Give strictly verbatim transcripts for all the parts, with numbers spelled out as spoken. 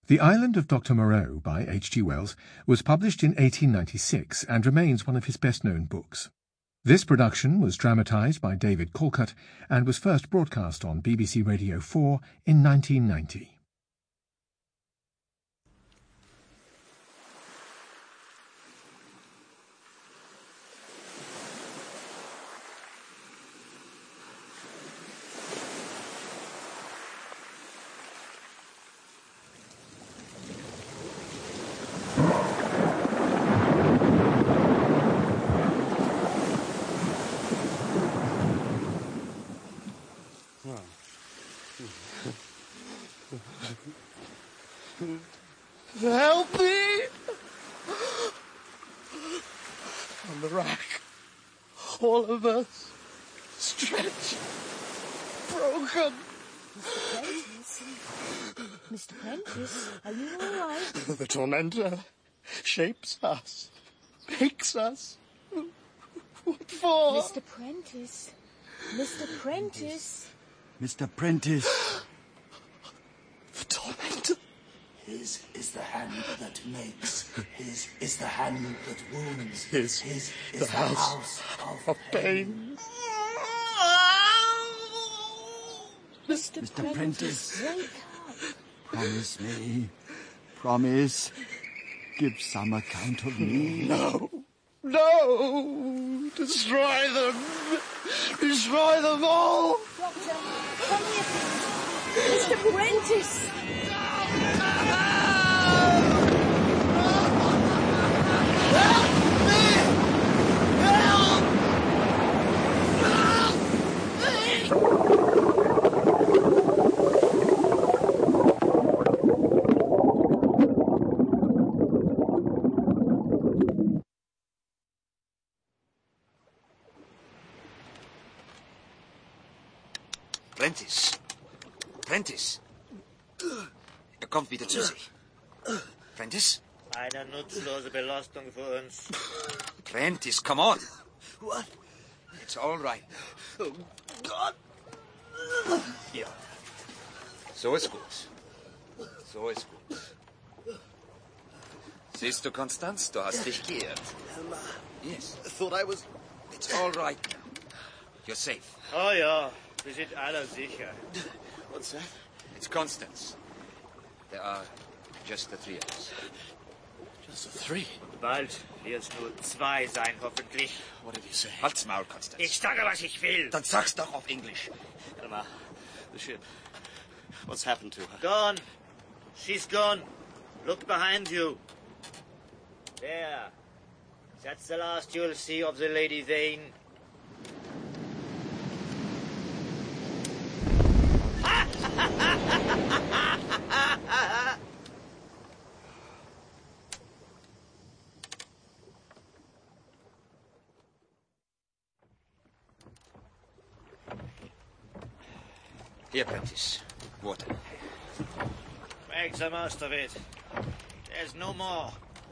The Island of Doctor Moreau by H G Wells was published in eighteen ninety-six and remains one of his best-known books. This production was dramatised by David Calcutt and was first broadcast on B B C Radio four in nineteen ninety. Help me! On the rack. All of us. Stretched. Broken. Mister Prentice? Mister Prentice, are you all right? The tormentor shapes us. Makes us. What for? Mister Prentice. Mister Prentice. Mister Prentice. The tormentor. His is the hand that makes. His is the hand that wounds. His, His is the the house house of, of pain. Mister Mister Prentice, Prentice. wake up. Promise me. Promise. Give some account of me. No. No. Destroy them. Destroy them all. Doctor, come here, please. Mister Prentice. Prentice. Prentice. Er kommt wieder zu sich. Prentice? Eine nutzlose Belastung für uns. Prentice, come on. What? It's all right. Oh, God. Ja. So ist gut. So ist gut. Siehst du, Konstanz, du hast dich geirrt. Emma. Yes. I thought I was... It's all right now. You're safe. Oh ja, wir sind alle sicher. What's that? It's Constance. There are just the three of us. Just the three. Bald wird's nur zwei sein, hoffentlich. What did you say? Halt's Maul, Constance. Ich sage, was ich will. Dann sag's doch auf Englisch. Emma, the ship. What's happened to her? Gone. She's gone. Look behind you. There. That's the last you'll see of the Lady Vane. Here, Prentice. Water. Make the most of it. There's no more.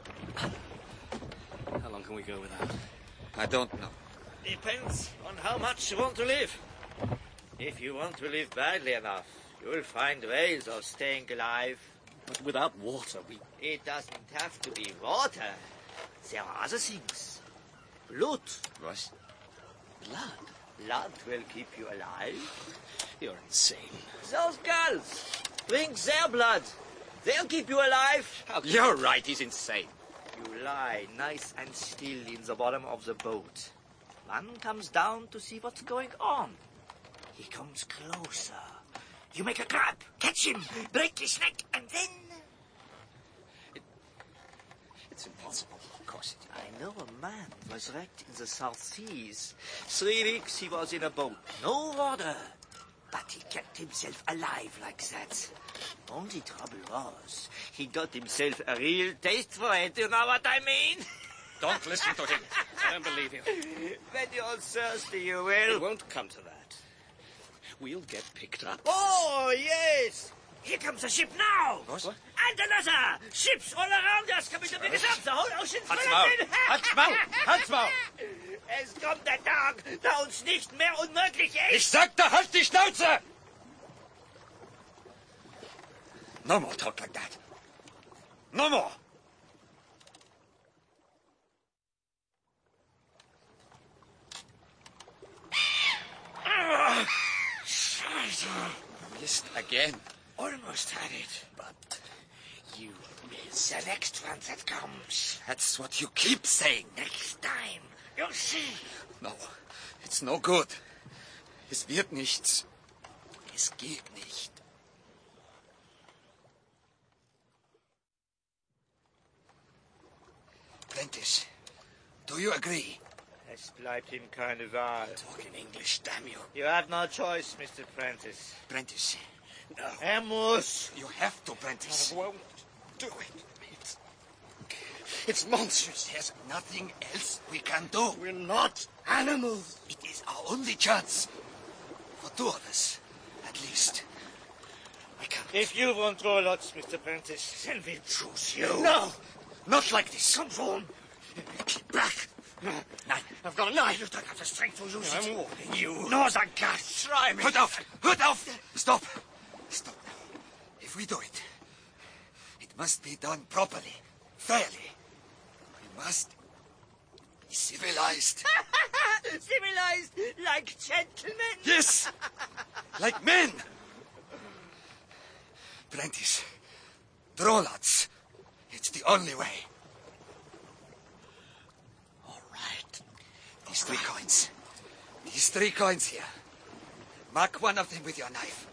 How long can we go without? I don't know. Depends on how much you want to live. If you want to live badly enough, you'll find ways of staying alive. But without water, we... It doesn't have to be water. There are other things. Blood. What? Blood? Blood will keep you alive. You're insane. Those girls. Drink their blood. They'll keep you alive. You're right, he's insane. You lie nice and still in the bottom of the boat. One comes down to see what's going on. He comes closer. You make a grab, catch him, break his neck, and then... It, it's impossible. Of course it is. I know a man was wrecked in the South Seas. Three weeks he was in a boat, no water. But he kept himself alive like that. Only trouble was, he got himself a real taste for it, you know what I mean? Don't listen to him. I don't believe him. When you're thirsty, you will. It won't come to that. We'll get picked up. Oh, yes! Here comes a ship now! What? And another! Ships all around us coming to pick us up! The whole ocean's full Halt's of Maul! men! Halt's Maul! Halt's Maul! Es kommt der Tag, da uns nicht mehr unmöglich ist! Ich sagte, halt die Schnauze! No more talk like that. No more! Missed again. Almost had it, but you miss the next one that comes. That's what you keep saying. Next time, you'll see. No, it's no good. Es wird nichts. Es geht nicht. Prentice, do you agree? Es bleibt ihm keine Wahl. Talk in English, damn you. You have no choice, Mister Prentice. Prentice, no. Er muss. You have to, Prentice. I won't do it. It's, it's monstrous. There's nothing else we can do. We're not animals. It is our only chance. For two of us, at least. I can't. If you won't draw lots, Mister Prentice, then we'll choose you. No! Not like this. Come on. Keep back. Nein, I've got a knife. You don't have the strength to use I'm it. warning you. Nor the guts. Try me. Hört auf! Hört auf! Stop! Stop now. If we do it, it must be done properly, fairly. We must be civilized. Civilized like gentlemen. Yes! Like men! Prentice, draw lots. It's the only way. All right. These three coins. These three coins here. Mark one of them with your knife.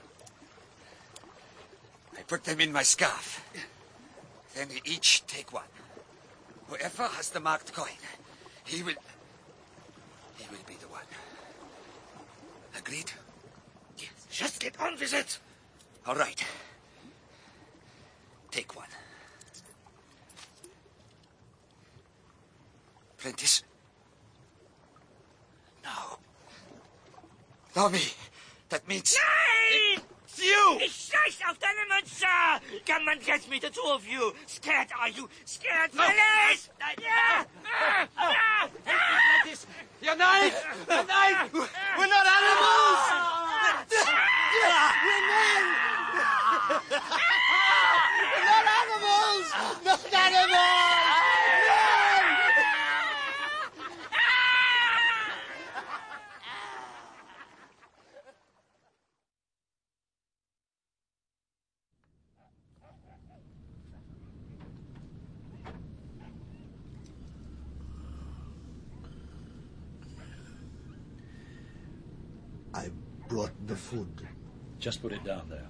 I put them in my scarf. Then we each take one. Whoever has the marked coin, he will... He will be the one. Agreed? Yes. Just get on with it. All right. Take one. Prentice? No. Tommy, that means... Nein! It's you! Ich scheiß auf deine Münze! Come on, get me, the two of you. Scared, are you? Scared, No. Phyllis? Yeah! Ah! Ah! Ah! Prentice, your knife! Your knife! We're not animals! We're men! We're not animals! Not animals! I brought the food. Just put it down there.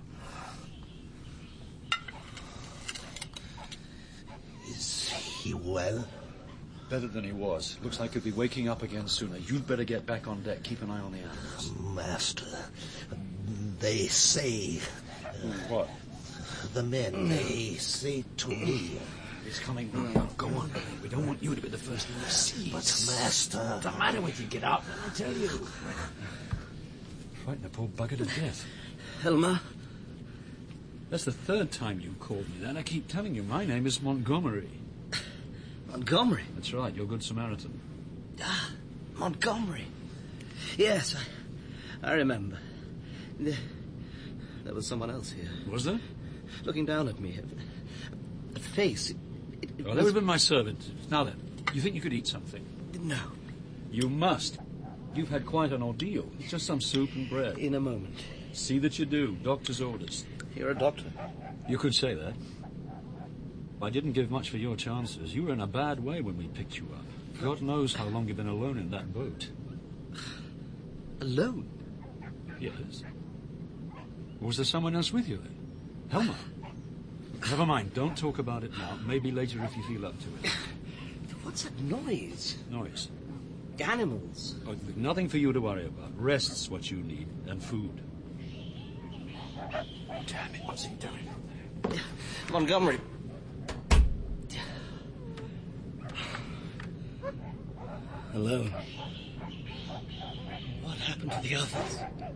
Is he well? Better than he was. Looks like he'll be waking up again sooner. You'd better get back on deck. Keep an eye on the animals. Master, they say... What? The men, they say to me... He's coming round. Go on. We don't want you to be the first one to see. But, Master... What's the matter with you? Get up, I tell you. Frighten the poor bugger to death. Helmer? That's the third time you called me that. I keep telling you my name is Montgomery. Montgomery? That's right, you're Good Samaritan. Ah, Montgomery. Yes, I, I remember. There, there was someone else here. Was there? Looking down at me. A, a face. It, it, it Well, was... that would have been my servant. Now then, you think you could eat something? No. You must. You've had quite an ordeal. It's just some soup and bread. In a moment. See that you do. Doctor's orders. You're a doctor. You could say that. I didn't give much for your chances. You were in a bad way when we picked you up. God knows how long you've been alone in that boat. Alone? Yes. Was there someone else with you then? Helmer? Never mind. Don't talk about it now. Maybe later if you feel up to it. What's that noise? Noise. Animals. Oh, nothing for you to worry about. Rest's what you need. And food. Damn it. What's he doing? Montgomery. Alone. What happened to the others?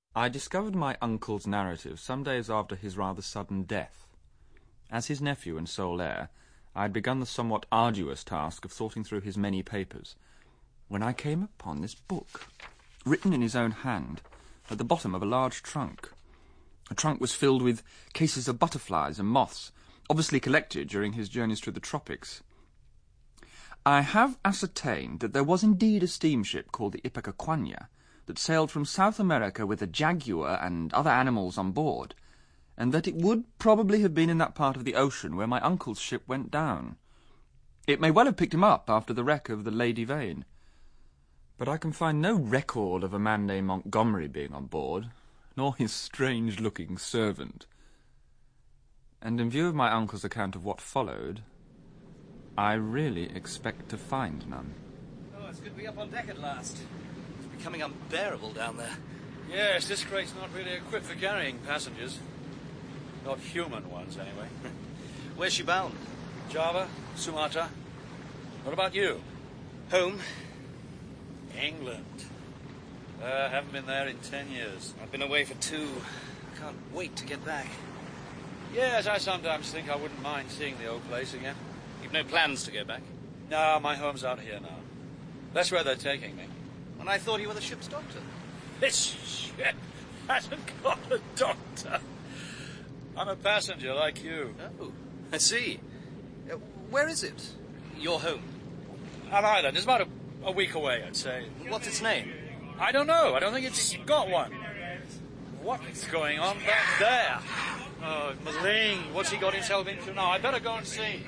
I discovered my uncle's narrative some days after his rather sudden death. As his nephew and sole heir, I had begun the somewhat arduous task of sorting through his many papers, when I came upon this book, written in his own hand, at the bottom of a large trunk. The trunk was filled with cases of butterflies and moths, obviously collected during his journeys through the tropics. I have ascertained that there was indeed a steamship called the Ipecacuanha that sailed from South America with a jaguar and other animals on board, and that it would probably have been in that part of the ocean where my uncle's ship went down. It may well have picked him up after the wreck of the Lady Vane. But I can find no record of a man named Montgomery being on board, nor his strange-looking servant. And in view of my uncle's account of what followed, I really expect to find none. Oh, it's good to be up on deck at last. It's becoming unbearable down there. Yes, this crate's not really equipped for carrying passengers. Not human ones, anyway. Where's she bound? Java, Sumatra. What about you? Home. England. Uh, haven't been there in ten years. I've been away for two. I can't wait to get back. Yes, I sometimes think I wouldn't mind seeing the old place again. You've no plans to go back? No, my home's out here now. That's where they're taking me. And I thought you were the ship's doctor. This ship hasn't got a doctor. I'm a passenger like you. Oh, I see. Uh, where is it? Your home? An island. It's about a, a week away, I'd say. What's its name? I don't know. I don't think it's got one. What's going on back there? Oh, Maling, what's he got himself into now? I better go and see.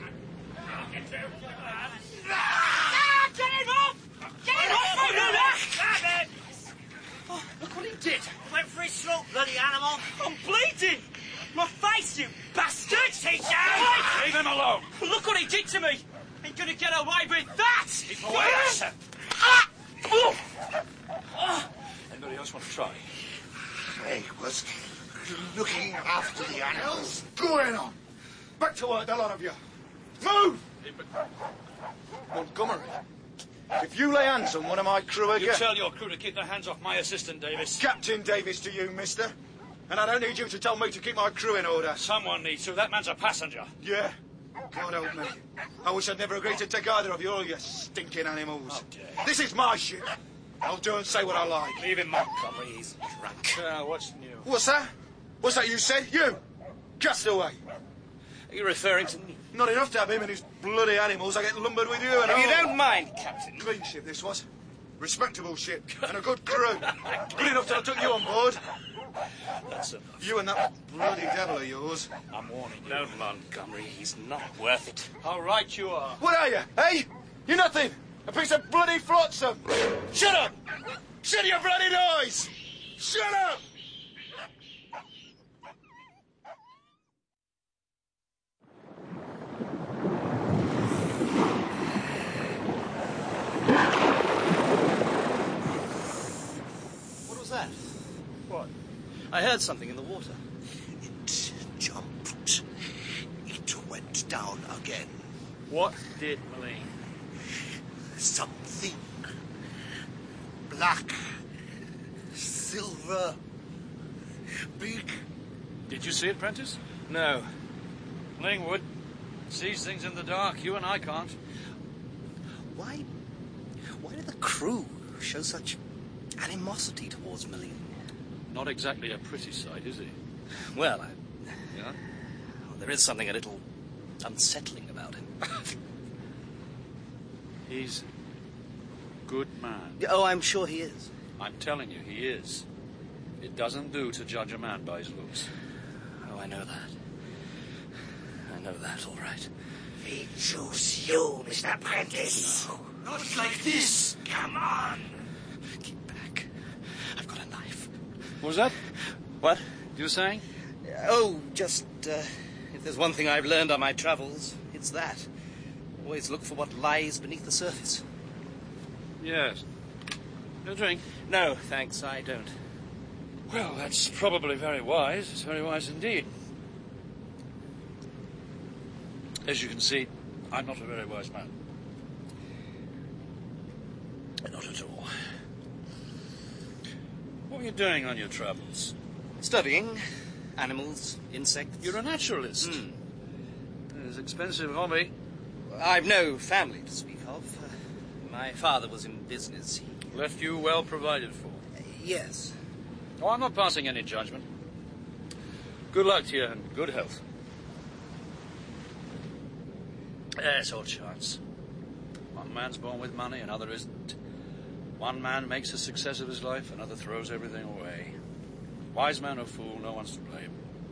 Ah, get him off! Get him off! Oh, look what he did. Went for his throat, bloody animal. I'm bleeding. My face, you bastard! Teacher! Leave him alone. Look what he did to me. Ain't gonna get away with that. Keep away, sir. Ah! Oh! Anybody else want to try? Craig was looking after the animals. Going on. Back to work, the lot of you. Move! Montgomery, if you lay hands on one of my crew again... You tell your crew to keep their hands off my assistant, Davis. Captain Davis to you, mister. And I don't need you to tell me to keep my crew in order. Someone needs to. That man's a passenger. Yeah. God help me. I wish I'd never agreed to take either of you, all you stinking animals. Okay. This is my ship. I'll do and say what I like. Leave him, Montgomery. He's drunk. Uh, what's new? What's that? What's that you said? You! Castaway! Are you referring to me? Not enough to have him and his bloody animals. I get lumbered with you and If all. you don't mind, Captain. Clean ship this was. Respectable ship. And a good crew. Good enough till I took you on board. That's enough. You and that bloody devil of yours. I'm warning you. No, Montgomery, he's not worth it. How right you are. What are you, eh? You're nothing. A piece of bloody flotsam. Shut up! Shut your bloody noise! Shut up! What was that? What? I heard something in the water. It jumped. It went down again. What did Maling? Something. Black. Silver. Big. Did you see it, Prentice? No. Lingwood sees things in the dark. You and I can't. Why... Why did the crew show such animosity towards Maling? Not exactly a pretty sight, is he? Well, I... Yeah? Well, there is something a little unsettling about him. He's a good man. Oh, I'm sure he is. I'm telling you, he is. It doesn't do to judge a man by his looks. Oh, I know that. I know that, all right. We choose you, Mister Prentice. No. Not like this. Come on. Keep back. I've got a knife. What was that? What? You were saying? Oh, just, uh, if there's one thing I've learned on my travels, it's that. Always look for what lies beneath the surface. Yes. No drink? No, thanks, I don't. Well, that's probably very wise. It's very wise indeed. As you can see, I'm not a very wise man. Not at all. What were you doing on your travels? Studying animals, insects. You're a naturalist. Mm. It's an expensive hobby. I've no family to speak of. Uh, my father was in business. He... Left you well provided for. Uh, yes. Oh, I'm not passing any judgment. Good luck to you and good health. Yes, all chance. One man's born with money, another isn't. One man makes a success of his life, another throws everything away. Wise man or fool, no one's to blame.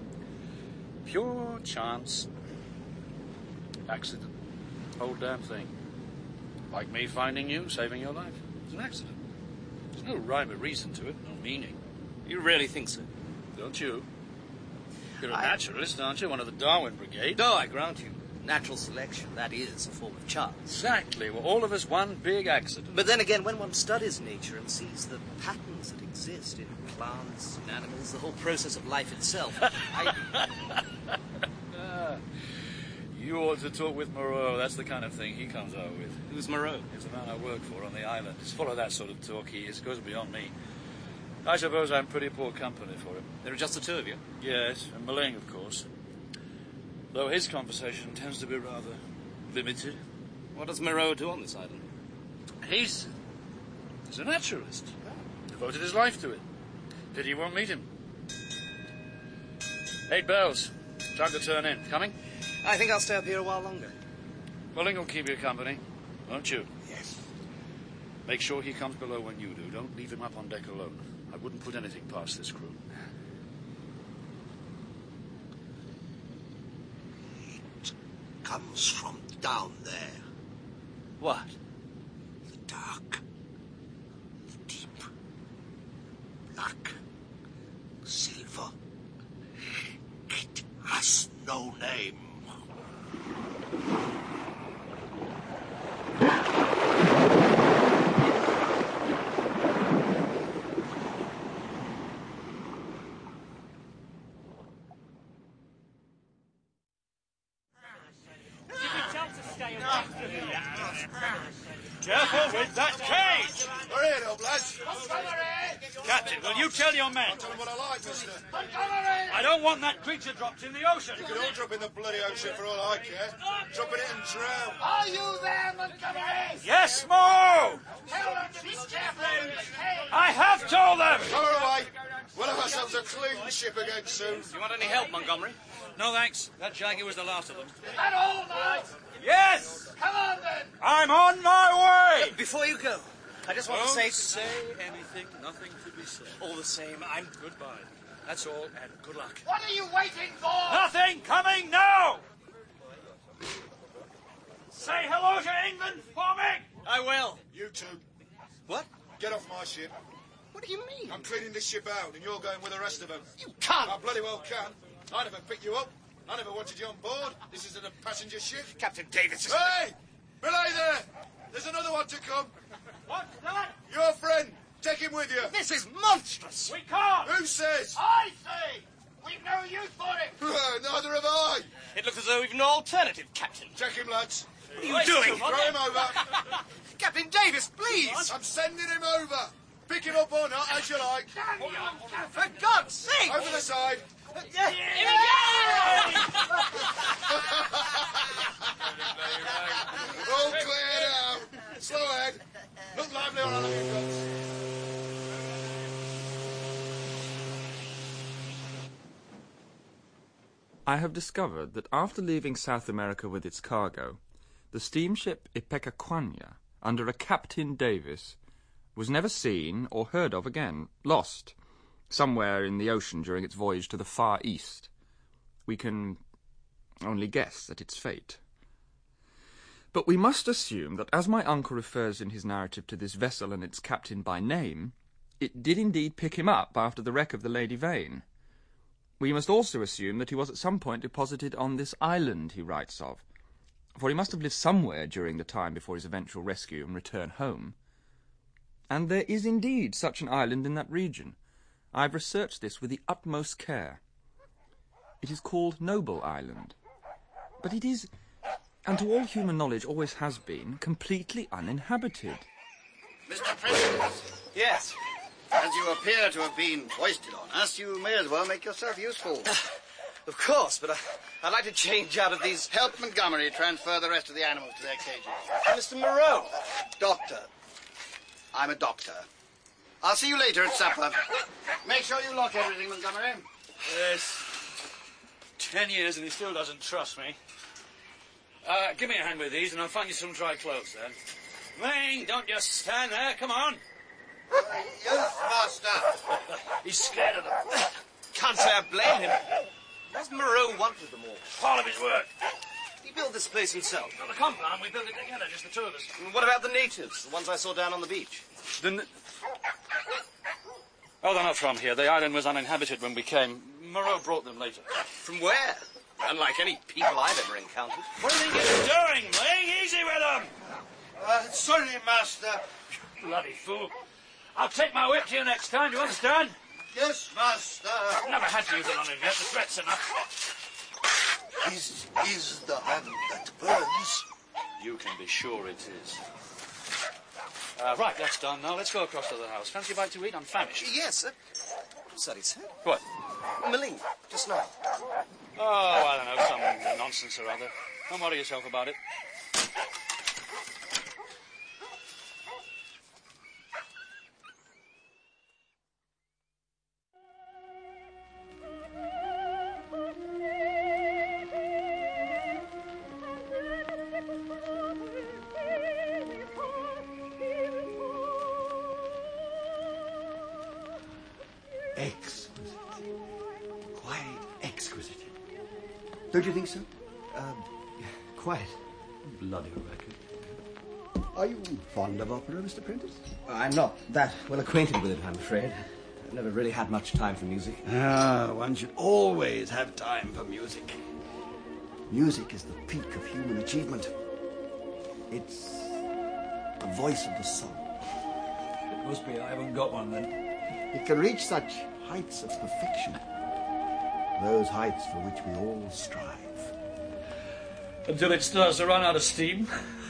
Pure chance. Accident. Whole damn thing. Like me finding you, saving your life. It's an accident. There's no rhyme or reason to it, no meaning. You really think so? Don't you? You're a I... naturalist, aren't you? One of the Darwin Brigade. No, I grant you. Natural selection, that is a form of chance. Exactly. We're all of us one big accident. But then again, when one studies nature and sees the patterns that exist in plants and animals, the whole process of life itself, I... ah, you ought to talk with Moreau. That's the kind of thing he comes out with. Who's Moreau? He's the man I work for on the island. He's full of that sort of talk. He is. It goes beyond me. I suppose I'm pretty poor company for him. There are just the two of you? Yes, and Maling, of course. Though his conversation tends to be rather limited. What does Moreau do on this island? He's... he's a naturalist. Devoted his life to it. Pity you won't meet him. Eight bells. Time to turn in. Coming? I think I'll stay up here a while longer. Maling will keep you company, won't you? Yes. Make sure he comes below when you do. Don't leave him up on deck alone. I wouldn't put anything past this crew. Comes from down there. What? The dark. The deep. Black. Silver. It has no name. Careful with that cage! We're here, old lads. Captain, will you tell your men? I'll tell them what I like, mister. I don't want that creature dropped in the ocean. You can all drop in the bloody ocean for all I care. Drop in it and drown. Are you there, Montgomery? Yes, Mo! Tell them to be careful with the cage. I have told them! Come her away. We'll have ourselves a clean ship again soon. Do you want any help, Montgomery? No, thanks. That Shaggy was the last of them. Is that all, now? Yes! Come on, then. I'm on my way! Before you go, I just want Don't to say... say anything, nothing to be said. All the same, I'm... Goodbye. That's all, and good luck. What are you waiting for? Nothing coming now! Say hello to England for me! I will. You two, What? get off my ship. What do you mean? I'm cleaning this ship out, and you're going with the rest of them. You can't. I bloody well can. I never picked you up. I never wanted you on board. This isn't a passenger ship. Captain Davis is... Hey! Belay there! There's another one to come. What's that? Your friend. Take him with you. This is monstrous. We can't! Who says? I say. We've no use for it. Neither have I. It looks as though we've no alternative, Captain. Take him, lads. What are you doing? Throw him over. Captain Davis, please! I'm sending him over. Pick him up or not, as you like. For God's sake! Over the side. Yeah. All clear now. Slow head. Look lively on other guns. I have discovered that after leaving South America with its cargo, the steamship Ipecacuanha, under a Captain Davis, was never seen or heard of again, lost, somewhere in the ocean during its voyage to the Far East. We can only guess at its fate. But we must assume that as my uncle refers in his narrative to this vessel and its captain by name, it did indeed pick him up after the wreck of the Lady Vane. We must also assume that he was at some point deposited on this island he writes of, for he must have lived somewhere during the time before his eventual rescue and return home. And there is indeed such an island in that region. I have researched this with the utmost care. It is called Noble Island, but it is, and to all human knowledge always has been, completely uninhabited. Mister Prentice? Yes? As you appear to have been foisted on us, you may as well make yourself useful. Of course, but I, I'd like to change out of these... Help Montgomery transfer the rest of the animals to their cages. Mister Moreau. Doctor. I'm a doctor. I'll see you later at supper. Make sure you lock everything, Montgomery. Yes. Ten years and he still doesn't trust me. Uh, give me a hand with these and I'll find you some dry clothes then. Wayne, don't just stand there. Come on. Yes, master. He's scared of them. Can't say I blame him. What's Moreau want with them all? Part of his work. He built this place himself. Well, the compound, we built it together, just the two of us. And what about the natives, the ones I saw down on the beach? The n- oh, they're not from here. The island was uninhabited when we came. Moreau brought them later. From where? Unlike any people I've ever encountered. What do you think you're doing, Ling? Easy with them! Uh, sorry, master. Bloody fool. I'll take my whip to you next time, do you understand? Yes, master. I've never had to use it on him yet. The threat's enough. This is the hand that burns. You can be sure it is. Uh, right, that's done. Now let's go across to the house. Fancy a bite to eat? I'm famished. Yes, sir. Sorry, sir. What? Milling, just now. Oh, I don't know, some nonsense or other. Don't worry yourself about it. Exquisite. Quite exquisite. Don't you think so? Um, quite. Bloody record. Are you fond of opera, Mister Prentice? I'm not that well acquainted with it, I'm afraid. I've never really had much time for music. Ah, one should always have time for music. Music is the peak of human achievement. It's the voice of the soul. It must be I haven't got one then. It can reach such heights of perfection. Those heights for which we all strive. Until it starts to run out of steam.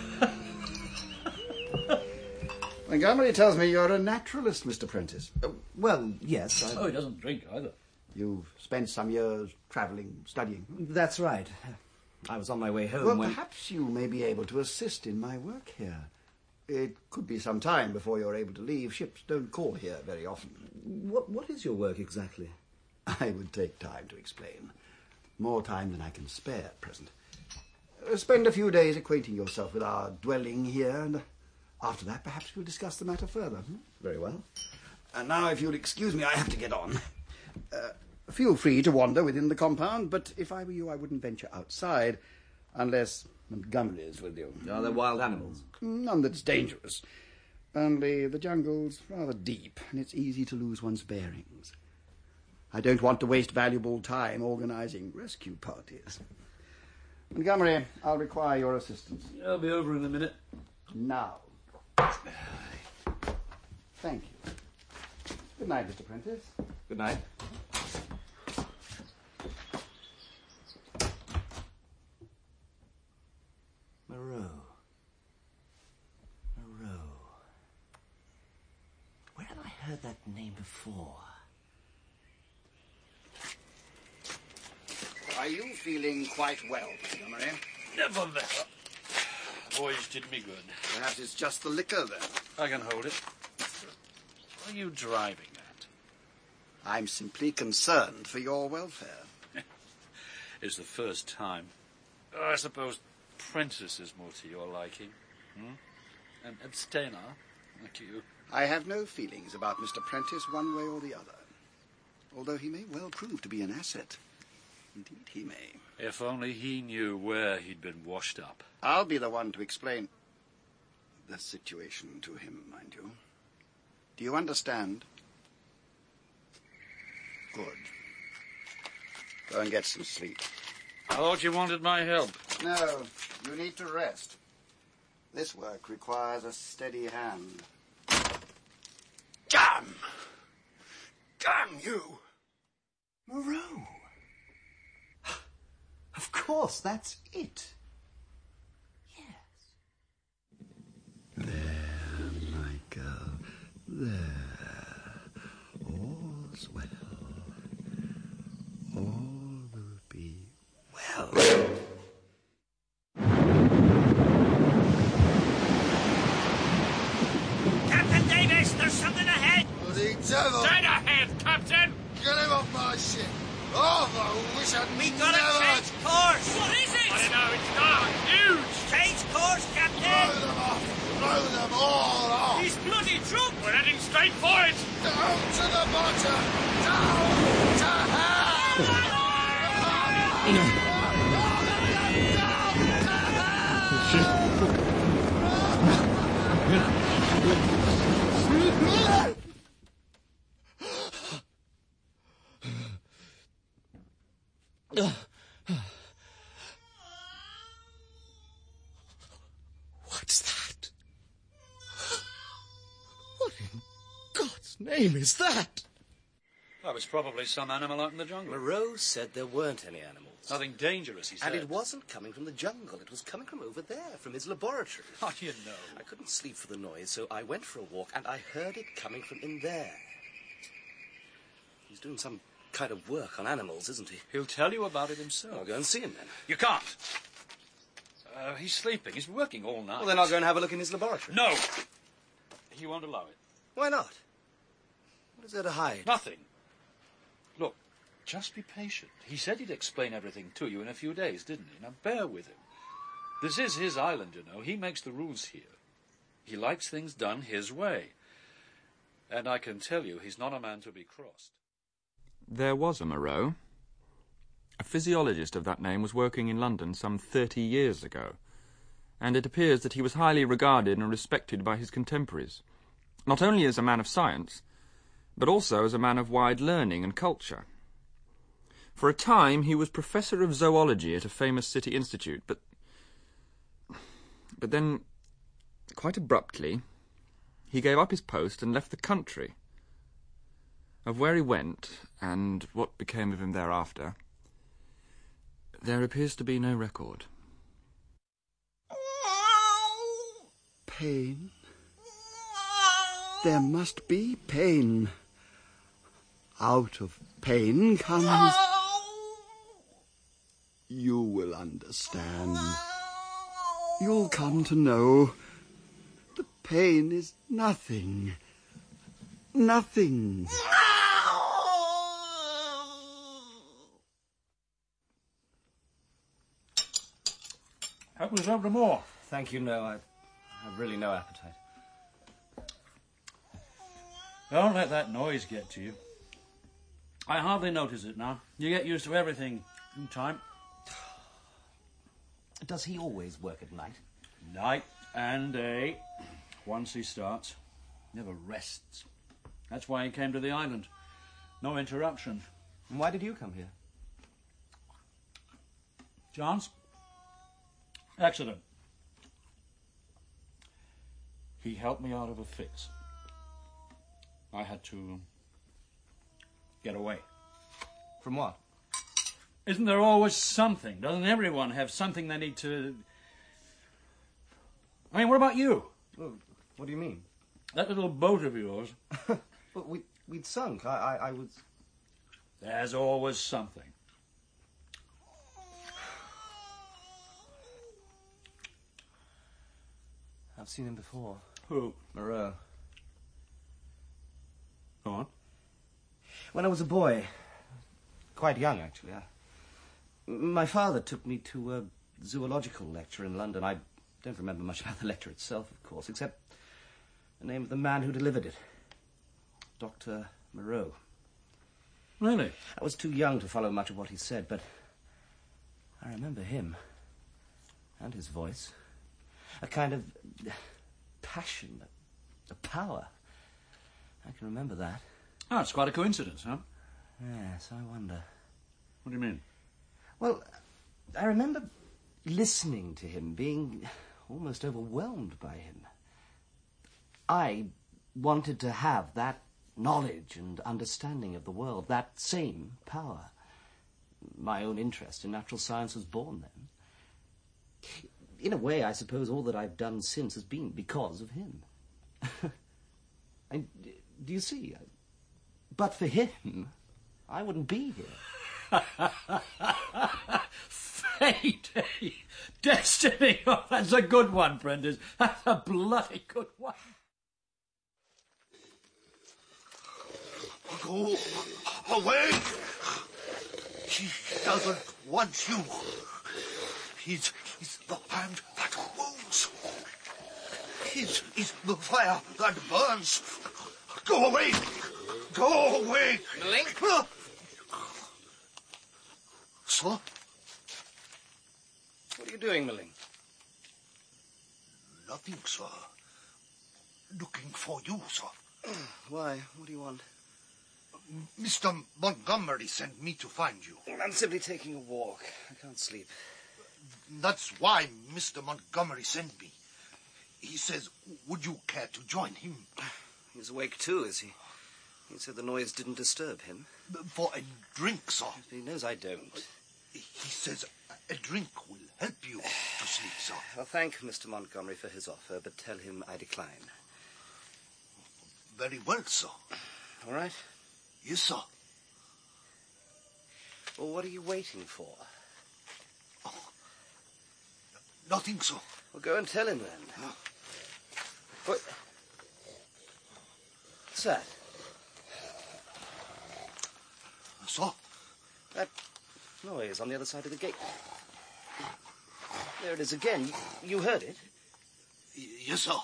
Montgomery tells me you're a naturalist, Mister Prentice. Uh, well, yes. I've... Oh, he doesn't drink either. You've spent some years travelling, studying. That's right. I was on my way home Well, when... perhaps you may be able to assist in my work here. It could be some time before you're able to leave. Ships don't call here very often. What, what is your work exactly? I would take time to explain. More time than I can spare at present. Uh, spend a few days acquainting yourself with our dwelling here, and after that perhaps we'll discuss the matter further. Hmm? Very well. And now, if you'll excuse me, I have to get on. Uh, feel free to wander within the compound, but if I were you, I wouldn't venture outside unless Montgomery is with you. Are there wild animals? None that's dangerous. Only the jungle's rather deep, and it's easy to lose one's bearings. I don't want to waste valuable time organising rescue parties. Montgomery, I'll require your assistance. I'll be over in a minute. Now. Thank you. Good night, Mister Prentice. Good night. Moreau. Moreau. Where have I heard that name before? Are you feeling quite well, Montgomery? Never better. The voyage did me good. Perhaps it's just the liquor, then. I can hold it. What are you driving at? I'm simply concerned for your welfare. It's the first time. I suppose Prentice is more to your liking. Hmm? An abstainer, like you. I have no feelings about Mister Prentice one way or the other. Although he may well prove to be an asset. Indeed he may. If only he knew where he'd been washed up. I'll be the one to explain the situation to him, mind you. Do you understand? Good. Go and get some sleep. I thought you wanted my help. No, you need to rest. This work requires a steady hand. Damn! Damn you! Moreau. Of course, that's it. Yes. There, my girl. There. all's well. All will be well. Captain Davis, there's something ahead! Bloody devil! Dead ahead, Captain! Get him off my ship! Oh, I wish I'd We gotta never... change course! What is it? I don't know, it's dark, huge! Change course, Captain! Blow them off! Blow them all off! He's bloody drunk! We're heading straight for it! Down to the bottom! Down to hell! What's that? What in God's name is that? That was probably some animal out in the jungle. Moreau said there weren't any animals. Nothing dangerous, he said. And it wasn't coming from the jungle. It was coming from over there, from his laboratory. How do you know? I couldn't sleep for the noise, so I went for a walk, and I heard it coming from in there. He's doing some kind of work on animals, isn't he? He'll tell you about it himself. I'll go and see him then. You can't. Uh, he's sleeping. He's working all night. Well, then I'll go and have a look in his laboratory. No! He won't allow it. Why not? What is there to hide? Nothing. Look, just be patient. He said he'd explain everything to you in a few days, didn't he? Now, bear with him. This is his island, you know. He makes the rules here. He likes things done his way. And I can tell you, he's not a man to be crossed. There was a Moreau. A physiologist of that name was working in London some thirty years ago, and it appears that he was highly regarded and respected by his contemporaries, not only as a man of science, but also as a man of wide learning and culture. For a time he was professor of zoology at a famous city institute, but but then, quite abruptly, he gave up his post and left the country. Of where he went, and what became of him thereafter, there appears to be no record. Pain? There must be pain. Out of pain comes... You will understand. You'll come to know the pain is nothing. Nothing. Help yourself to more. Thank you, no. I have really no appetite. Don't let that noise get to you. I hardly notice it now. You get used to everything in time. Does he always work at night? Night and day. Once he starts, never rests. That's why he came to the island. No interruption. And why did you come here? Chance? Accident. He helped me out of a fix. I had to get away. From what? Isn't there always something? Doesn't everyone have something they need to... I mean, what about you? Well, what do you mean? That little boat of yours. Well, we, we'd sunk. I, I, I was... There's always something. I've seen him before. Who? Moreau. Go on. When I was a boy. Quite young, actually. I... My father took me to a zoological lecture in London. I don't remember much about the lecture itself, of course, except the name of the man who delivered it. Doctor Moreau. Really? I was too young to follow much of what he said, but I remember him. And his voice. A kind of passion, a power. I can remember that. Oh, it's quite a coincidence, huh? Yes, I wonder. What do you mean? Well, I remember listening to him, being almost overwhelmed by him. I wanted to have that knowledge and understanding of the world, that same power. My own interest in natural science was born then. In a way, I suppose all that I've done since has been because of him. And, do you see? but for him, I wouldn't be here. Fate, eh? Destiny. Oh, that's a good one, Prentice. That's a bloody good one. Go away! He doesn't want you. He's, he's the hand that wounds. He's, he's the fire that burns. Go away! Go away! Milling? Sir? What are you doing, Milling? Nothing, sir. Looking for you, sir. Why? What do you want? Mister Montgomery sent me to find you. I'm simply taking a walk. I can't sleep. That's why Mister Montgomery sent me. He says, would you care to join him? He's awake too, is he? He said the noise didn't disturb him. For a drink, sir. But he knows I don't. He says a drink will help you to sleep, sir. I'll thank Mister Montgomery for his offer, but tell him I decline. Very well, sir. All right? Yes, sir. Well, what are you waiting for? Oh, nothing, sir. Well, go and tell him then. What? What's that? Sir? That noise on the other side of the gate. There it is again. You, you heard it? Y- yes, sir.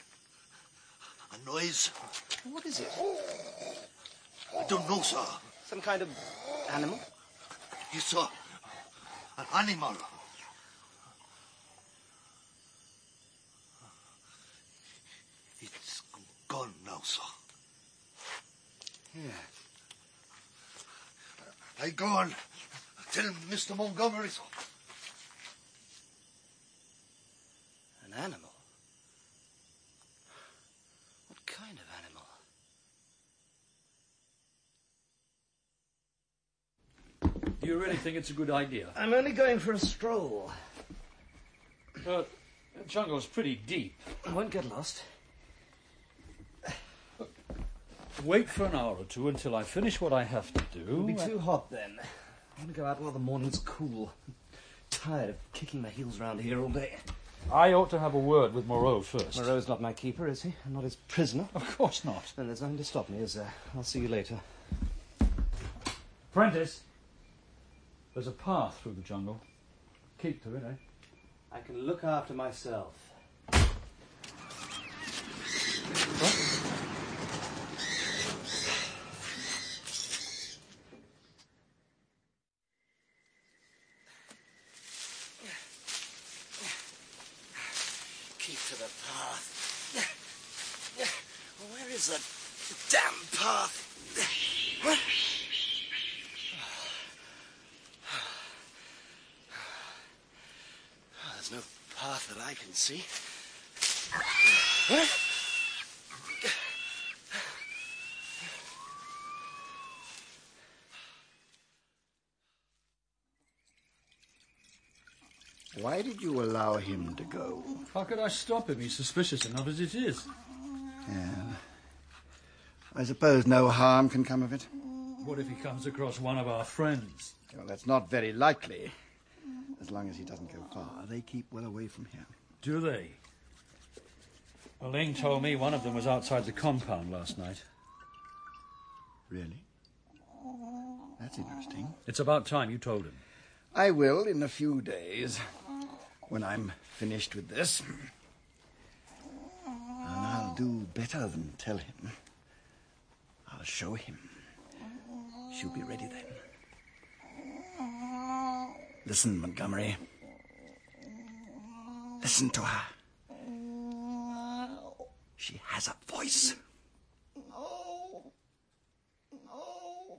A noise. What is it? I don't know, sir. Some kind of animal? Yes, sir. An animal. It's gone now, sir. Yeah. I go on. Tell Mister Montgomery, sir. An animal? What kind of animal? Do you really think it's a good idea? I'm only going for a stroll. But the jungle's pretty deep. I won't get lost. Wait for an hour or two until I finish what I have to do. It'll be too hot then. I want to go out while the morning's cool. I'm tired of kicking my heels around here all day. I ought to have a word with Moreau first. Moreau's not my keeper, is he? I'm not his prisoner. Of course not. Then there's nothing to stop me, is there? I'll see you later. Prentice, there's a path through the jungle. Keep to it, eh? I can look after myself. What? Keep to the path. Where is that damn path? What? There's no path that I can see. What? Why did you allow him to go? How could I stop him? He's suspicious enough as it is. Yeah. I suppose no harm can come of it. What if he comes across one of our friends? Well, that's not very likely. As long as he doesn't go far, they keep well away from here. Do they? Well, Ling told me one of them was outside the compound last night. Really? That's interesting. It's about time you told him. I will in a few days, when I'm finished with this. And I'll do better than tell him. I'll show him. She'll be ready then. Listen, Montgomery. Listen to her. She has a voice. No. No.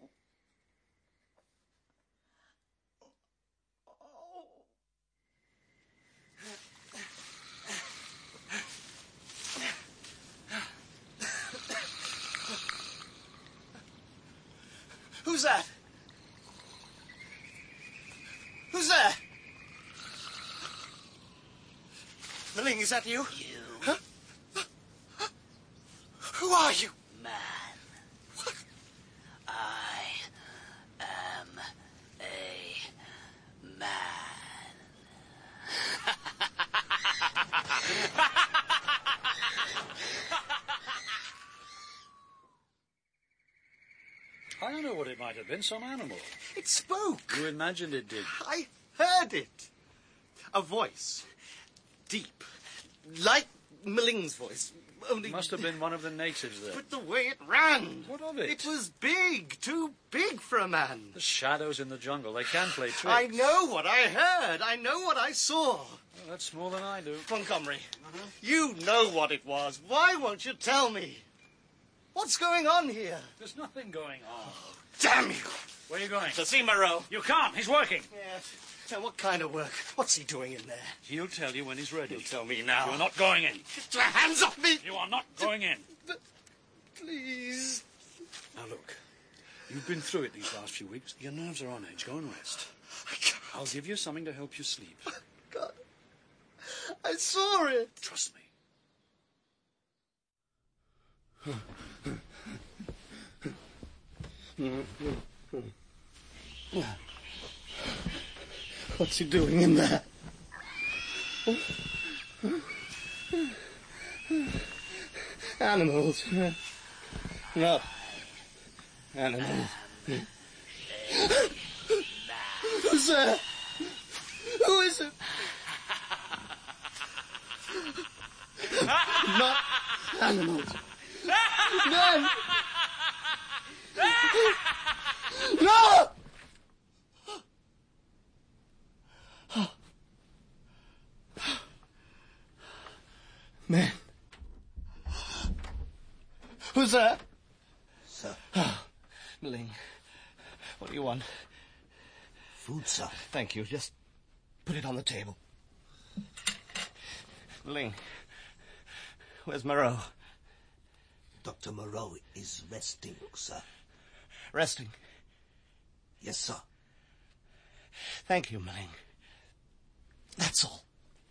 Who's that? Who's there? Milling, is that you? You. Huh? Who are you? Man. What? might have been some animal. It spoke. You imagined it did. I heard it. A voice. Deep. Like Milling's voice. Only... Must have been one of the natives there. But the way it ran. What of it? It was big. Too big for a man. The shadows in the jungle, they can play tricks. I know what I heard. I know what I saw. Well, that's more than I do. Montgomery, uh-huh. You know what it was. Why won't you tell me? What's going on here? There's nothing going on. Oh, damn you. Where are you going? To see Moreau. You can't. He's working. Yes. And what kind of work? What's he doing in there? He'll tell you when he's ready. He'll tell me now. You're not going in. Get your hands off me! You are not going in. Please. Now look, you've been through it these last few weeks. Your nerves are on edge. Go and rest. I can't. I'll give you something to help you sleep. God. I saw it. Trust me. What's he doing in there? Animals. No. Animals. Who's there? Who is it? Not animals. Men! No! Man. Who's that? Sir. Oh, Milling. What do you want? Food, sir. Thank you. Just put it on the table. Milling. Where's Moreau? Doctor Moreau is resting, sir. Resting? Yes, sir. Thank you, Milling. That's all.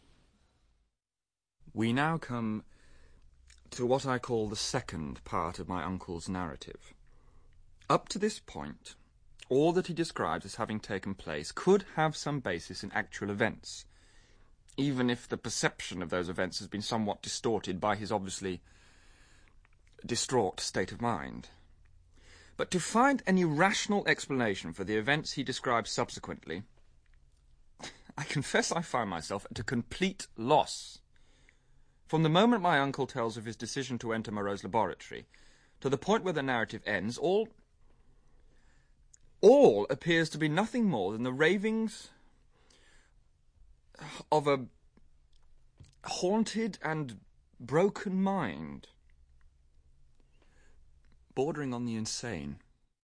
We now come to what I call the second part of my uncle's narrative. Up to this point, all that he describes as having taken place could have some basis in actual events, even if the perception of those events has been somewhat distorted by his obviously distraught state of mind. But to find any rational explanation for the events he describes subsequently, I confess I find myself at a complete loss. From the moment my uncle tells of his decision to enter Moreau's laboratory, to the point where the narrative ends, all, all appears to be nothing more than the ravings of a haunted and broken mind, bordering on the insane.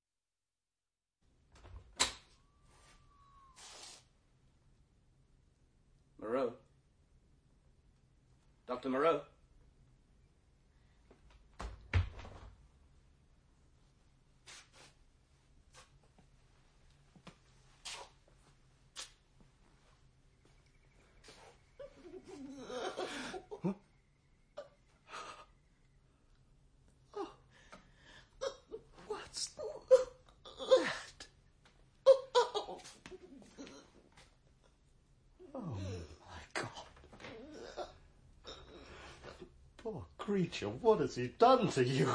Moreau? Doctor Moreau? What's that? Oh, my God. Poor creature, what has he done to you?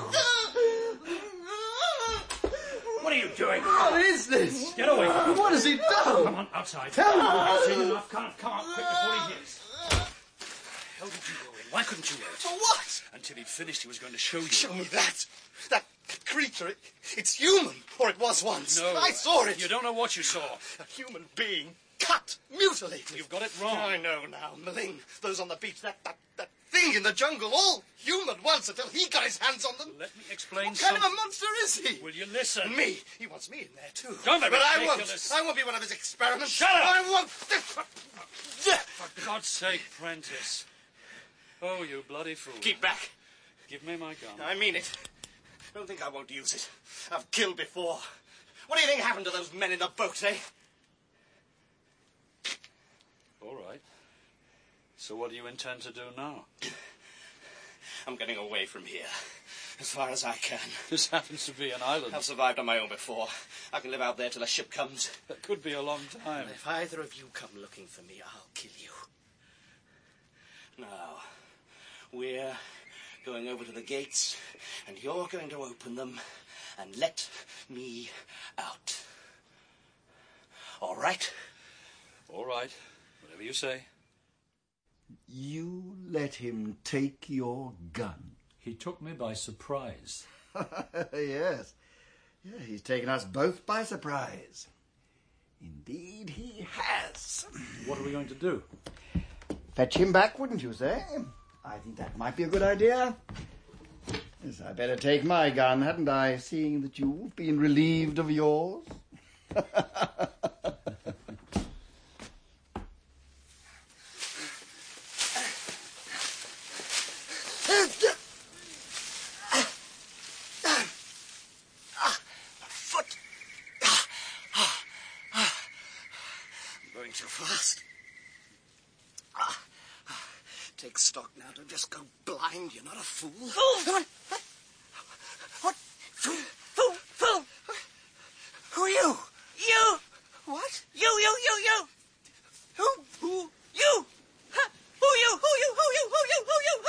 What are you doing? What is this? Get away. What has he done? Come on, outside. Tell me. I've seen enough. Come on, come on, quick before he hears. How did you go in? Why couldn't you wait? For what? Until he'd finished, he was going to show you. Show me that. That creature. It, it's human. Or it was once. No. I saw it. You don't know what you saw. A human being. Cut. Mutilated. You've got it wrong. I know now. Milling. Those on the beach. That, that, that thing in the jungle. All human once until he got his hands on them. Let me explain What kind something. of a monster is he? Will you listen? Me. He wants me in there, too. Don't be But I ridiculous. won't. I won't be one of his experiments. Shut up! I won't. For God's sake, Prentice. Oh, you bloody fool. Keep back. Give me my gun. I mean it. Don't think I won't use it. I've killed before. What do you think happened to those men in the boat, eh? All right. So what do you intend to do now? I'm getting away from here. As far as I can. This happens to be an island. I've survived on my own before. I can live out there till a ship comes. That could be a long time. And if either of you come looking for me, I'll kill you. Now, we're going over to the gates, and you're going to open them, and let me out. All right? All right. Whatever you say. You let him take your gun. He took me by surprise. Yes. Yeah, he's taken us both by surprise. Indeed he has. What are we going to do? Fetch him back, wouldn't you say? I think that might be a good idea. Yes, I better take my gun, hadn't I, seeing that you've been relieved of yours? Foot. Going too fast. Take stock now. Don't just go blind. You're not a fool. Fool! Come on. What? Fool! Fool! Fool! Who are you? You! What? You, you, you, you! Who? Who? You! Huh? Who you? Who you? Who you? Who you? Who you?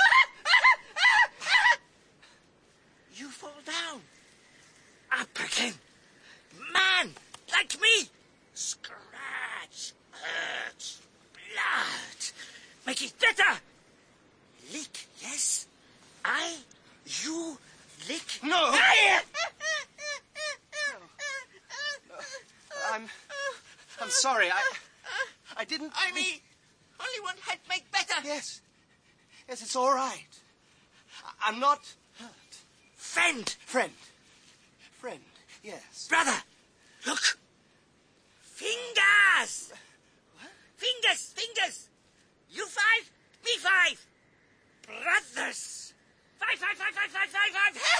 You fall down. Up again. Man, like me. Scratch. Hurt. Blood. Make it better. Lick, yes? I, you, lick? No! I... No. I'm... I'm sorry, I... I didn't... I mean, only one head make better. Yes. Yes, it's all right. I- I'm not hurt. Friend. Friend. Friend, yes. Brother, look. Fingers. What? Fingers, fingers. You five, me five. Brothers. Five, five, five, five, five, five, five.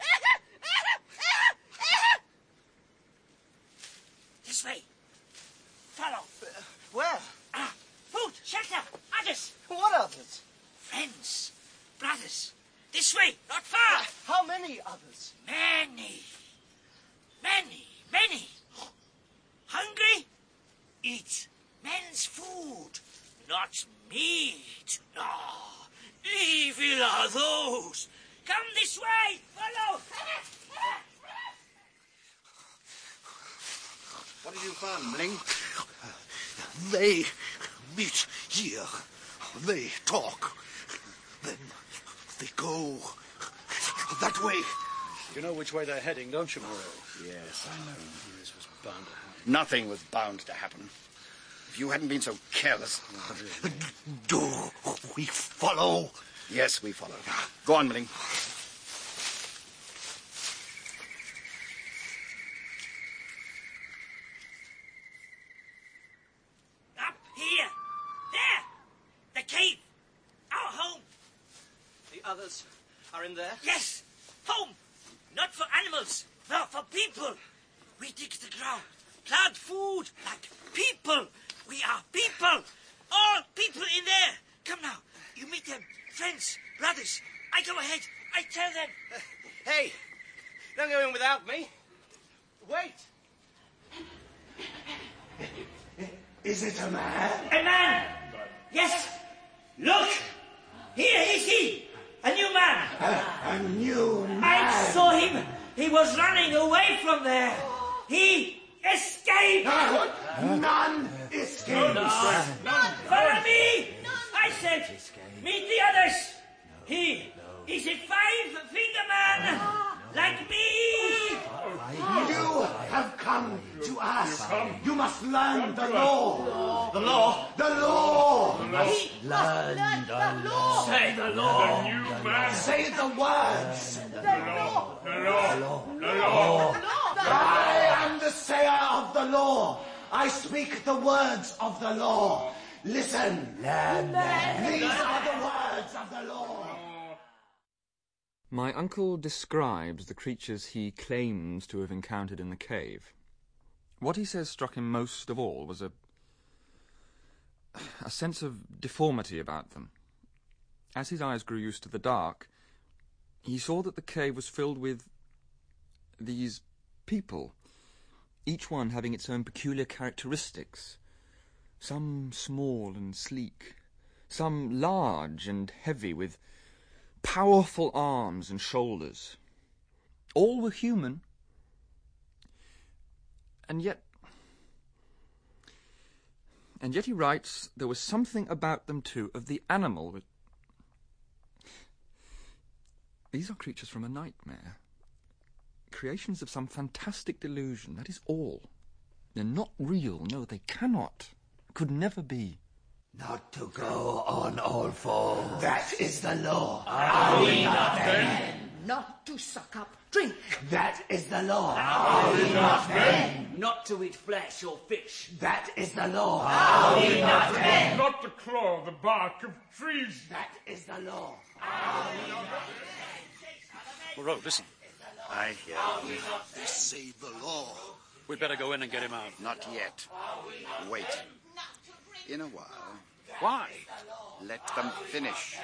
This way. Follow. Uh, where? Ah, food, shelter, others. What others? Friends, brothers. This way, not far. Uh, how many others? Many. Many, many. Hungry? Eat men's food, not meat. No. Evil are those. Come this way. Follow. What did you find, Mling? They meet here. They talk. Then they go that way. You know which way they're heading, don't you, Moreau? Yes, I know. This was bound to happen. Nothing was bound to happen. If you hadn't been so careless. Do we follow? Yes, we follow. Go on, Mling. Up here. There. The cave. Our home. The others are in there? Yes. Home. Not for animals. No, for people. We dig the ground. Plant food like people. We are people. All people in there. Come now. You meet them. Friends. Brothers. I go ahead. I tell them. Uh, hey, don't go in without me. Wait. Is it a man? A man. Yes. Look. Here is he. A new man. A, a new man. I saw him. He was running away from there. He escaped. No, none escaped. None. None. Follow me. I said, meet the others. He is a five-finger man like me. You have come to us. You must learn the law. The law. The law. You must learn the law. Say the law. The new man. Say the words. The law. The law. The law. I am the sayer of the law. I speak the words of the law. Listen. Learn them. These are the words of the law. My uncle describes the creatures he claims to have encountered in the cave. What he says struck him most of all was a a sense of deformity about them. As his eyes grew used to the dark, he saw that the cave was filled with these people, each one having its own peculiar characteristics, some small and sleek, some large and heavy with powerful arms and shoulders. All were human, And yet... And yet he writes, there was something about them too, of the animal. These are creatures from a nightmare. Creations of some fantastic delusion, that is all. They're not real, no, they cannot, could never be. Not to go on all fours. That is the law. Are we not men? Not to suck up drink. That is the law. Are we not men? Not to eat flesh or fish. That is the law. Are we not men? Not to claw the bark of trees. That is the law. Are we not men? Moreau, listen. I hear you. They say the law. We'd better go in and get him out. Not yet. Wait. In a while. Why? Let them finish.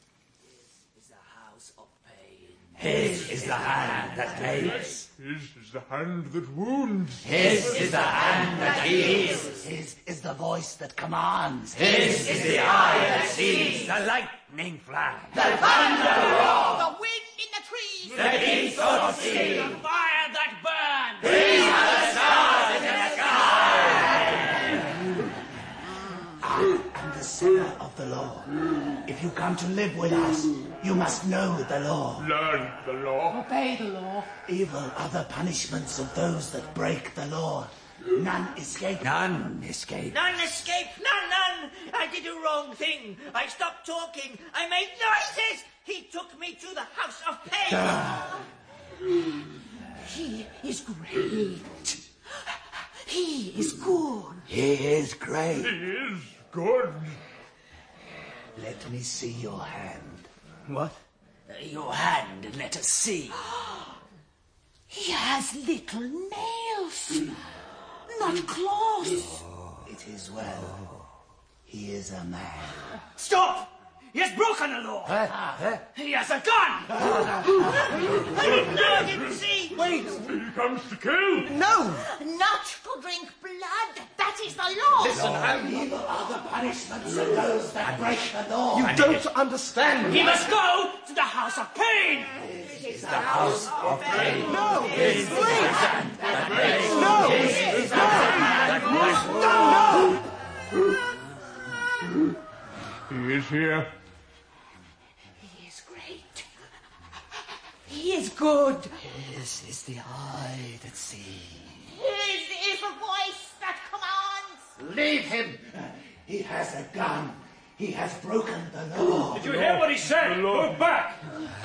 His is the hand that makes. His is the hand that wounds. His is the hand that heals. His is the voice that commands. His is the eye that sees. The lightning flash. The thunder roar. The wind in the trees. The heat of sea. The fire that burns. These are the stars in the sky. I am the singer of the law. If you come to live with us, you must know the law. Learn the law. Obey the law. Evil are the punishments of those that break the law. None escape. None escape. None escape. None, none. I did a wrong thing. I stopped talking. I made noises. He took me to the house of pain. He is great. He is good. He is great. He is good. Let me see your hand. What? Your hand, let us see. He has little nails, not claws. It is well. He is a man. Stop! He has broken the law. Huh? Huh? He has a gun. I didn't know. I didn't see. Wait. He comes to kill. No. Not to drink blood. That is the law. Listen, how evil are the punishments of those that break the law. You don't understand. He must go to the house of pain. This is the house of pain. No. This is the hand that makes. No. This is the hand that makes. No. He is here. He is great. He is good. This is the eye that sees. His is the voice that commands. Leave him. He has a gun. He has broken the law. Did you hear what he said? Move back.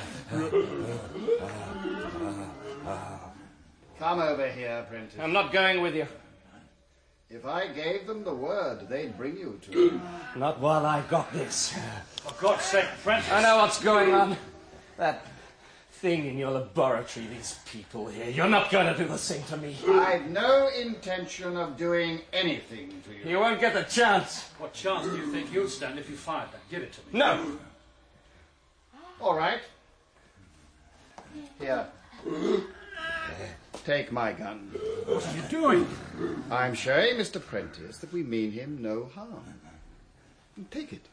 Come over here, Prentice. I'm not going with you. If I gave them the word, they'd bring you to me. Not while I've got this. For God's sake, Prentice. I know what's going on. That thing in your laboratory, these people here. You're not going to do the same to me. I've no intention of doing anything to you. You won't get the chance. What chance do you think you'll stand if you fired that? Give it to me. No. All right. Here. Take my gun. What are you doing? I'm showing Mister Prentice that we mean him no harm. Take it.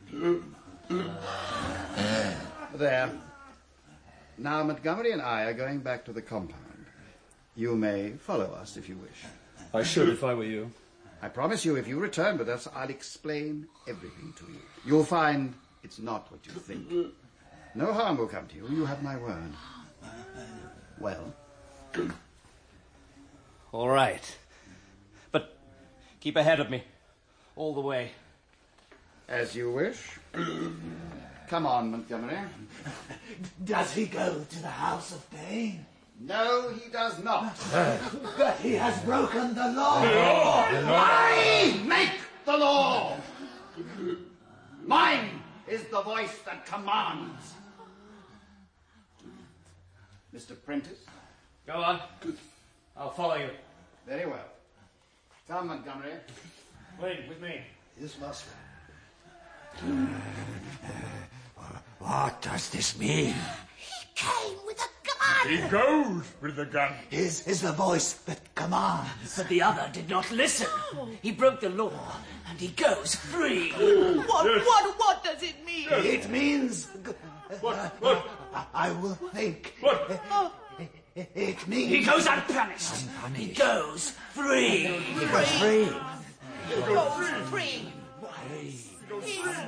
There. Now Montgomery and I are going back to the compound. You may follow us if you wish. I should if I were you. I promise you, if you return with us, I'll explain everything to you. You'll find it's not what you think. No harm will come to you. You have my word. Well. All right. But keep ahead of me. All the way. As you wish. Come on, Montgomery. Does he go to the house of pain? No, he does not. But he has broken the law. The law. I make the law. Mine is the voice that commands. Mister Prentice? Go on. I'll follow you. Very well. Come, Montgomery. Wait, with me. This must... What does this mean? He came with a gun. He goes with the gun. His is the voice that commands. But the other did not listen. He broke the law, and he goes free. What, Yes. what, what does it mean? It means... What? What? I will think. What? It means... He goes unpunished. Unpunished. He goes free. He goes free. He goes free. He's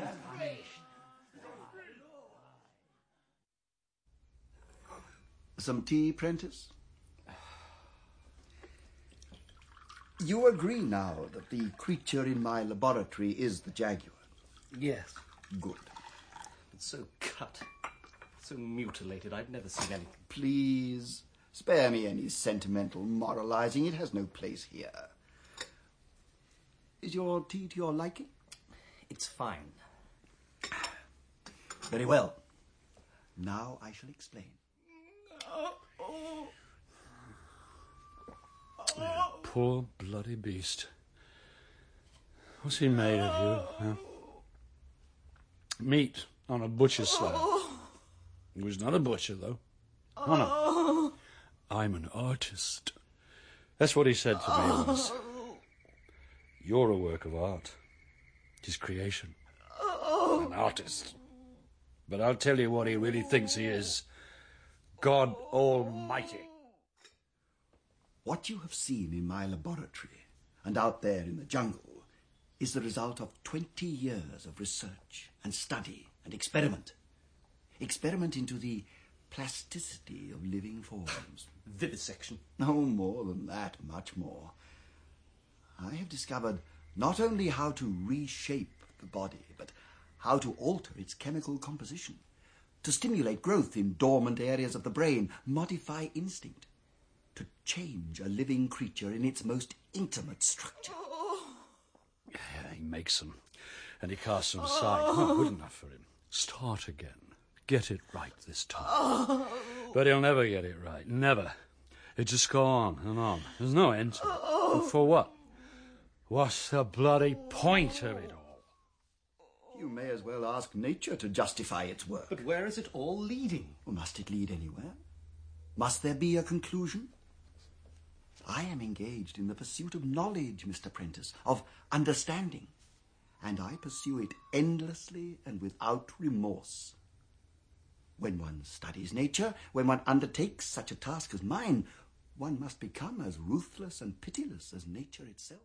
Some tea, Prentice? You agree now that the creature in my laboratory is the jaguar? Yes. Good. It's so cut, so mutilated, I've never seen anything. Please, spare me any sentimental moralizing. It has no place here. Is your tea to your liking? It's fine. Very well. Now I shall explain. Poor bloody beast. What's he made of you, huh? Meat on a butcher's slab. He was not a butcher, though. Oh, no. I'm an artist. That's what he said to me once. You're a work of art. His creation. An artist. But I'll tell you what he really thinks he is. God Almighty. What you have seen in my laboratory and out there in the jungle is the result of twenty years of research and study and experiment. Experiment into the plasticity of living forms. Vivisection. No more than that, much more. I have discovered not only how to reshape the body, but how to alter its chemical composition, to stimulate growth in dormant areas of the brain, modify instinct, to change a living creature in its most intimate structure. Yeah, he makes them, and he casts them aside. Not good enough for him. Start again. Get it right this time. But he'll never get it right. Never. It just go on and on. There's no end to it. And for what? What's the bloody point of it all? You may as well ask nature to justify its work. But where is it all leading? Well, must it lead anywhere? Must there be a conclusion? I am engaged in the pursuit of knowledge, Mister Prentice, of understanding, and I pursue it endlessly and without remorse. When one studies nature, when one undertakes such a task as mine, one must become as ruthless and pitiless as nature itself.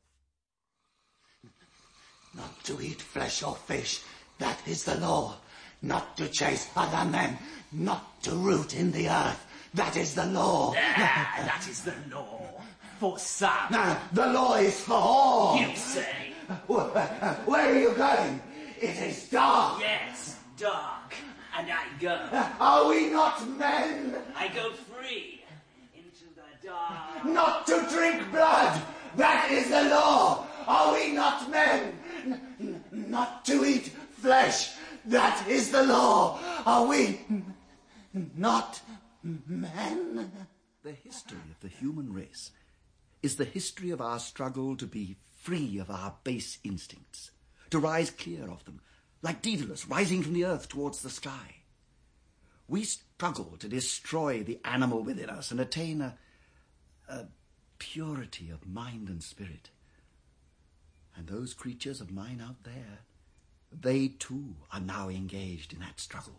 Not to eat flesh or fish, that is the law. Not to chase other men, not to root in the earth, that is the law. Yeah, that is the law. For some. No, the law is for all. You say. Where, where are you going? It is dark. Yes, dark. And I go. Are we not men? I go free into the dark. Not to drink blood, that is the law. Are we not men? N- n- not to eat flesh, that is the law. Are we n- not men? The history of the human race is the history of our struggle to be free of our base instincts, to rise clear of them, like Daedalus rising from the earth towards the sky. We struggle to destroy the animal within us and attain a, a purity of mind and spirit. And those creatures of mine out there, they too are now engaged in that struggle.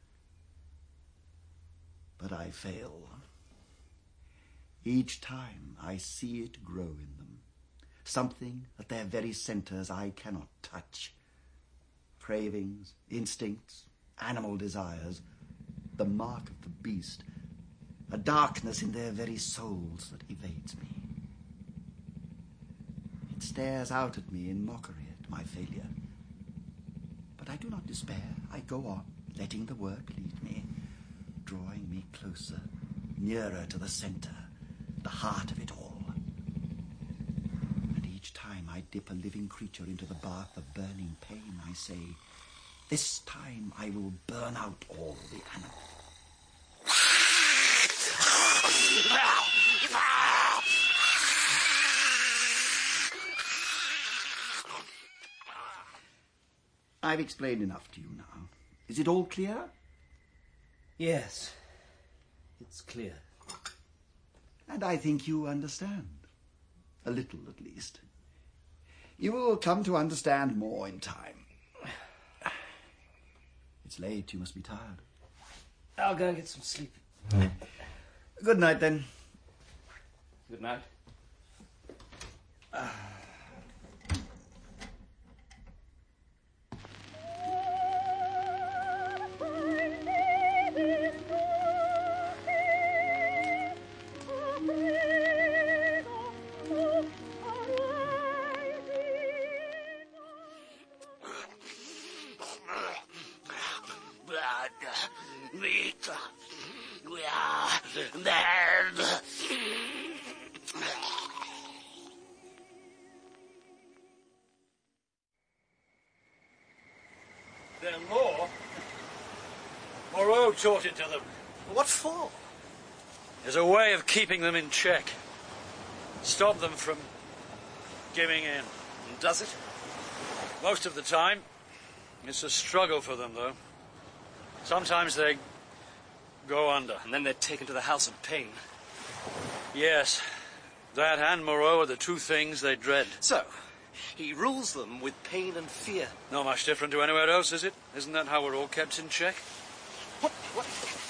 But I fail. Each time I see it grow in them, something at their very centers I cannot touch. Cravings, instincts, animal desires, the mark of the beast, a darkness in their very souls that evades me. It stares out at me in mockery at my failure. But I do not despair. I go on, letting the work lead me, drawing me closer, nearer to the center, the heart of it all. And each time I dip a living creature into the bath of burning pain, I say, this time I will burn out all the animals. I've explained enough to you now. Is it all clear? Yes, it's clear. And I think you understand. A little, at least. You will come to understand more in time. It's late. You must be tired. I'll go and get some sleep. Good night, then. Good night. Uh. Meat. We are dead. Their law? Moreau taught it to them. What for? As a way of keeping them in check. Stop them from giving in. And does it? Most of the time. It's a struggle for them, though. Sometimes they go under. And then they're taken to the House of Pain. Yes. That and Moreau are the two things they dread. So, he rules them with pain and fear. Not much different to anywhere else, is it? Isn't that how we're all kept in check? What? What?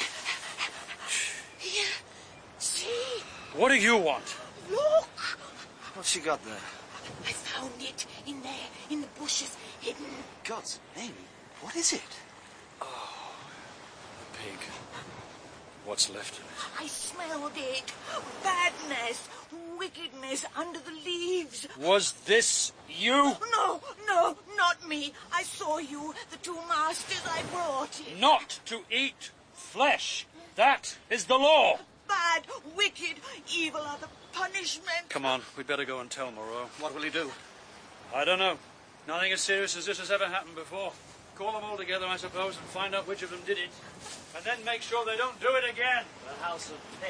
Here. See? What do you want? Look! What's she got there? I found it in there, in the bushes, hidden. God's name, what is it? Oh, the pig. What's left of it? I smelled it. Badness, wickedness under the leaves. Was this you? No, no, not me. I saw you, the two masters I brought in. Not to eat flesh. That is the law. Bad, wicked, evil are the punishment. Come on, we'd better go and tell Moreau. What will he do? I don't know. Nothing as serious as this has ever happened before. Call them all together, I suppose, and find out which of them did it. And then make sure they don't do it again. The House of Pain.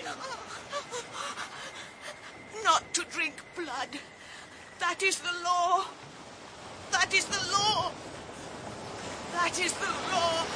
Not to drink blood. That is the law. That is the law. That is the law.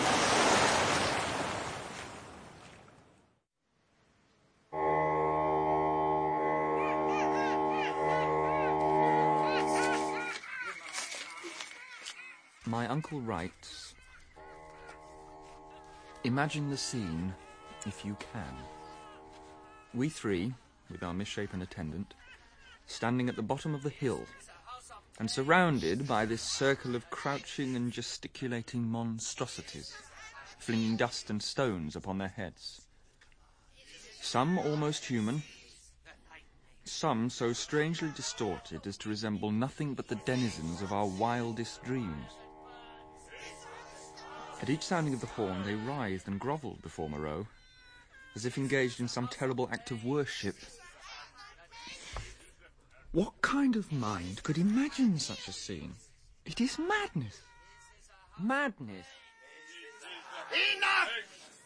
My uncle writes, imagine the scene, if you can. We three, with our misshapen attendant, standing at the bottom of the hill, and surrounded by this circle of crouching and gesticulating monstrosities, flinging dust and stones upon their heads. Some almost human, some so strangely distorted as to resemble nothing but the denizens of our wildest dreams. At each sounding of the horn, they writhed and grovelled before Moreau, as if engaged in some terrible act of worship. What kind of mind could imagine such a scene? It is madness. Madness. Enough!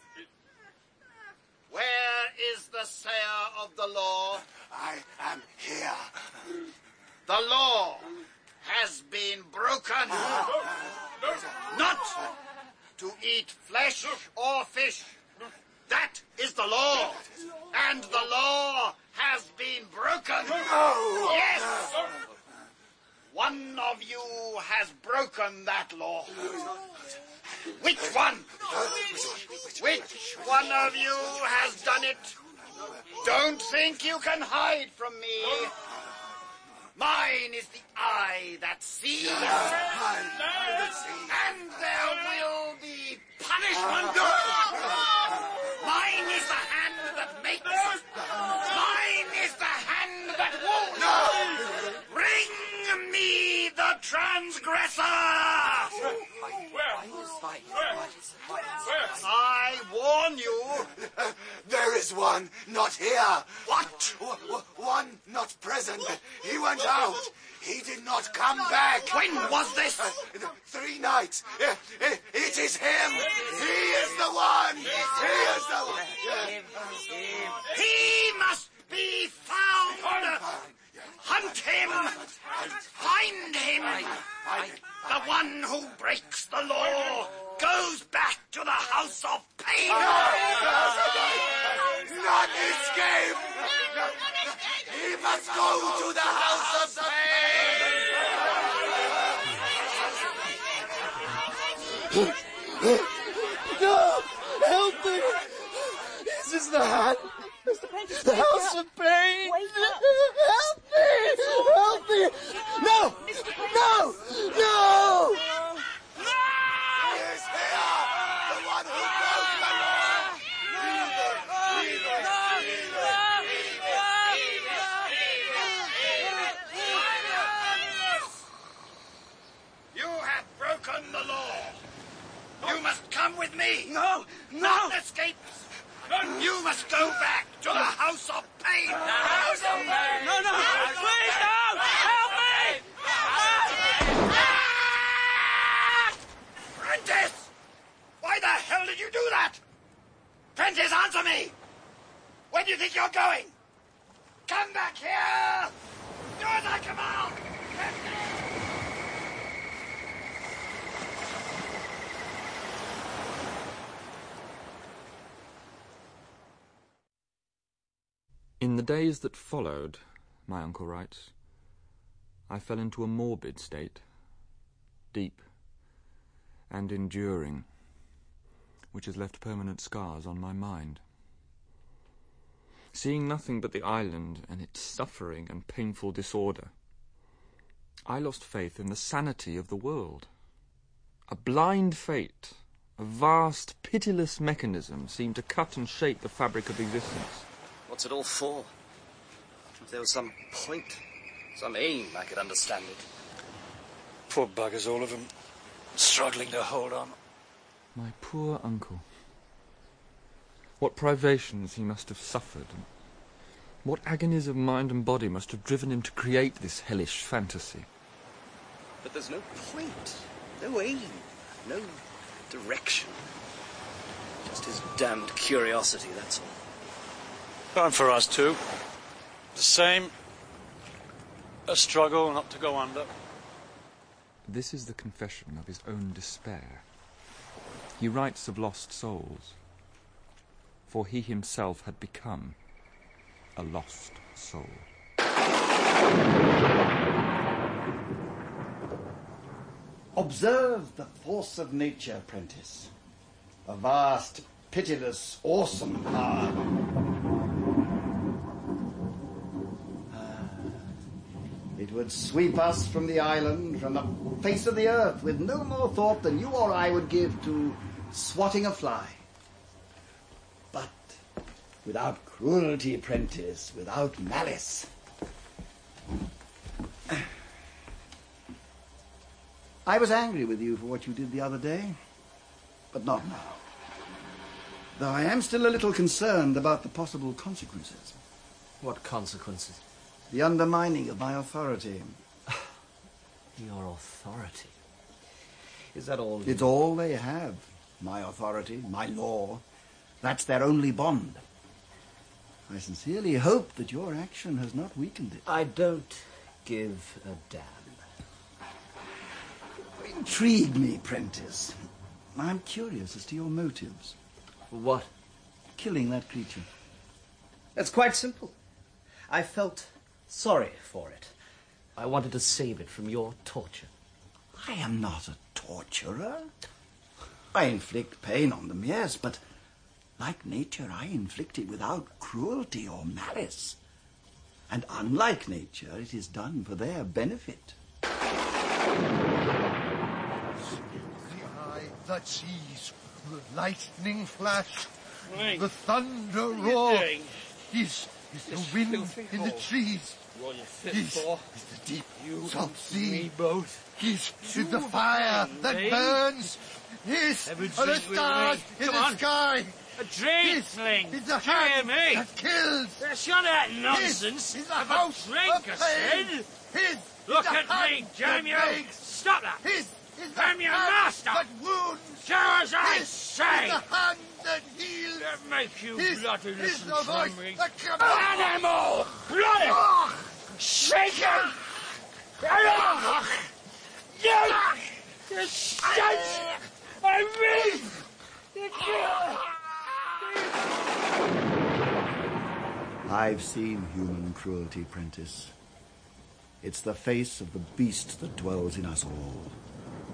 Where is the sayer of the law? I am here. The law has been broken. Not to eat flesh or fish. That is the law. And the law has been broken. Yes! One of you has broken that law. Which one? Which one of you has done it? Don't think you can hide from me. Mine is the eye that sees. And there will be punishment. Mine is the hand that makes. Mine is the hand that wounds. Bring me the transgressor. I warn you. Uh, there is one not here. What? W- w- one not present. He went out. He did not come back. When was this? Uh, three nights. Uh, uh, it is him. He is the one. He is the one. Yeah. He must be found. Hunt him. Find him. The one who breaks the law goes back to the House of Pain. Not escape. He must go to the House of Pain. No! Help me! This is the hand. Mister Prentice, The wake House up. of Pain! Wake up. Help me! Help me! No! No! No! He is here! The one who broke the law! Evil! Evil! You have broken the law. You must come with me. No! No! Not escape. You must go back to the House of Pain. The House of Pain. No, no! Please, no! Help me! Prentice! Why the hell did you do that? Prentice, answer me! Where do you think you're going? Come back here! Do as I command! In the days that followed, my uncle writes, I fell into a morbid state, deep and enduring, which has left permanent scars on my mind. Seeing nothing but the island and its suffering and painful disorder, I lost faith in the sanity of the world. A blind fate, a vast, pitiless mechanism seemed to cut and shape the fabric of existence. What's it all for? If there was some point, some aim, I could understand it. Poor buggers, all of them, struggling to hold on. My poor uncle. What privations he must have suffered, and what agonies of mind and body must have driven him to create this hellish fantasy. But there's no point, no aim, no direction. Just his damned curiosity, that's all. And for us too. The same. A struggle not to go under. This is the confession of his own despair. He writes of lost souls, for he himself had become a lost soul. Observe the force of nature, Prentice. A vast, pitiless, awesome power. It would sweep us from the island, from the face of the earth, with no more thought than you or I would give to swatting a fly. But without cruelty, Prentice, without malice. I was angry with you for what you did the other day, but not now. Though I am still a little concerned about the possible consequences. What consequences? The undermining of my authority. Your authority? Is that all? It's all they have. My authority, my law. That's their only bond. I sincerely hope that your action has not weakened it. I don't give a damn. Intrigue me, Prentice. I'm curious as to your motives. For what? Killing that creature. It's quite simple. I felt sorry for it. I wanted to save it from your torture. I am not a torturer. I inflict pain on them, yes, but like nature, I inflict it without cruelty or malice. And unlike nature, it is done for their benefit. The eye that sees, the lightning flash, Frank, the thunder what are you roar. doing? Is, is the This wind filthy in the hole. trees. What you fit Is, for? is the deep You salt and sea. me both. Is, You is the fire and that me. burns. Is, Have a are the drink with stars me. in Come the on. sky. A drink, Is, Ling. is the Do you hear hand me? that kills. That's none of that nonsense. Is, is the Have a house drink, of I pain. said. His, Look is the at me, hand damn that you. makes. Stop that. His is the I'm your hand master. that wounds. Do as I His say. is the hand that heals. That make you His bloody is listen the to voice me. that commands. Animal! Bloody! Ah! Shake him! Ah! You! You stench! I mean! You I've seen human cruelty, Prentice. It's the face of the beast that dwells in us all.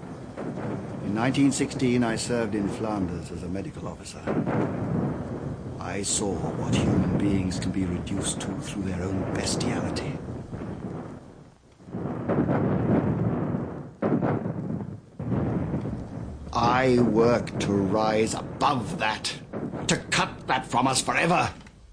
In nineteen sixteen, I served in Flanders as a medical officer. I saw what human beings can be reduced to through their own bestiality. I work to rise above that, to cut that from us forever.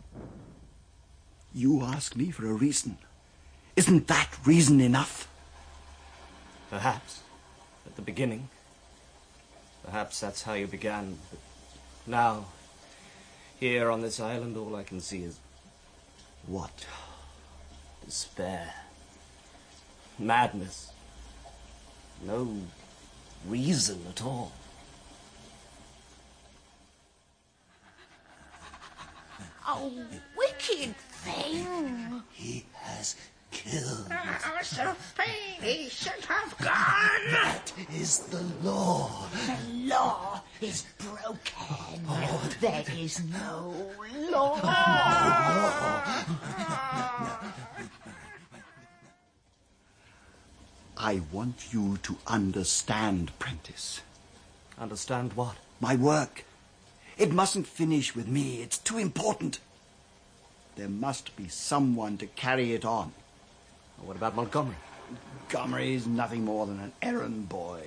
You ask me for a reason. Isn't that reason enough? Perhaps. At the beginning. Perhaps that's how you began. But now, here on this island, all I can see is... What? Despair. Madness. No reason at all. Oh, wicked thing. He has killed. Oh, Sophie, he should have gone. That is the law. The law is broken. Oh. There is no law. I want you to understand, Prentice. Understand what? My work. It mustn't finish with me. It's too important. There must be someone to carry it on. What about Montgomery? Montgomery is nothing more than an errand boy.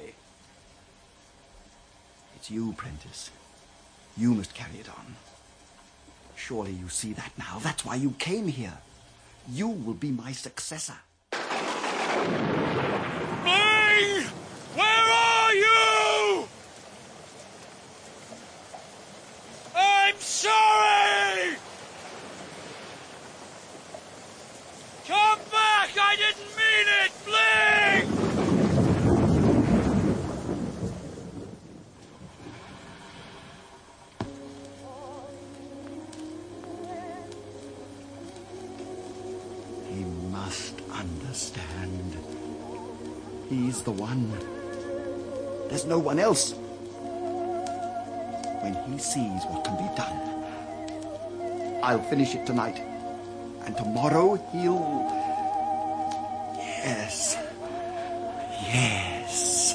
It's you, Prentice. You must carry it on. Surely you see that now. That's why you came here. You will be my successor. Bing! Where are you? I'm sorry! Come back! I didn't mean it! Bling! He must understand. He's the one. There's no one else. When he sees what can be done, I'll finish it tonight. And tomorrow he'll... Yes. Yes.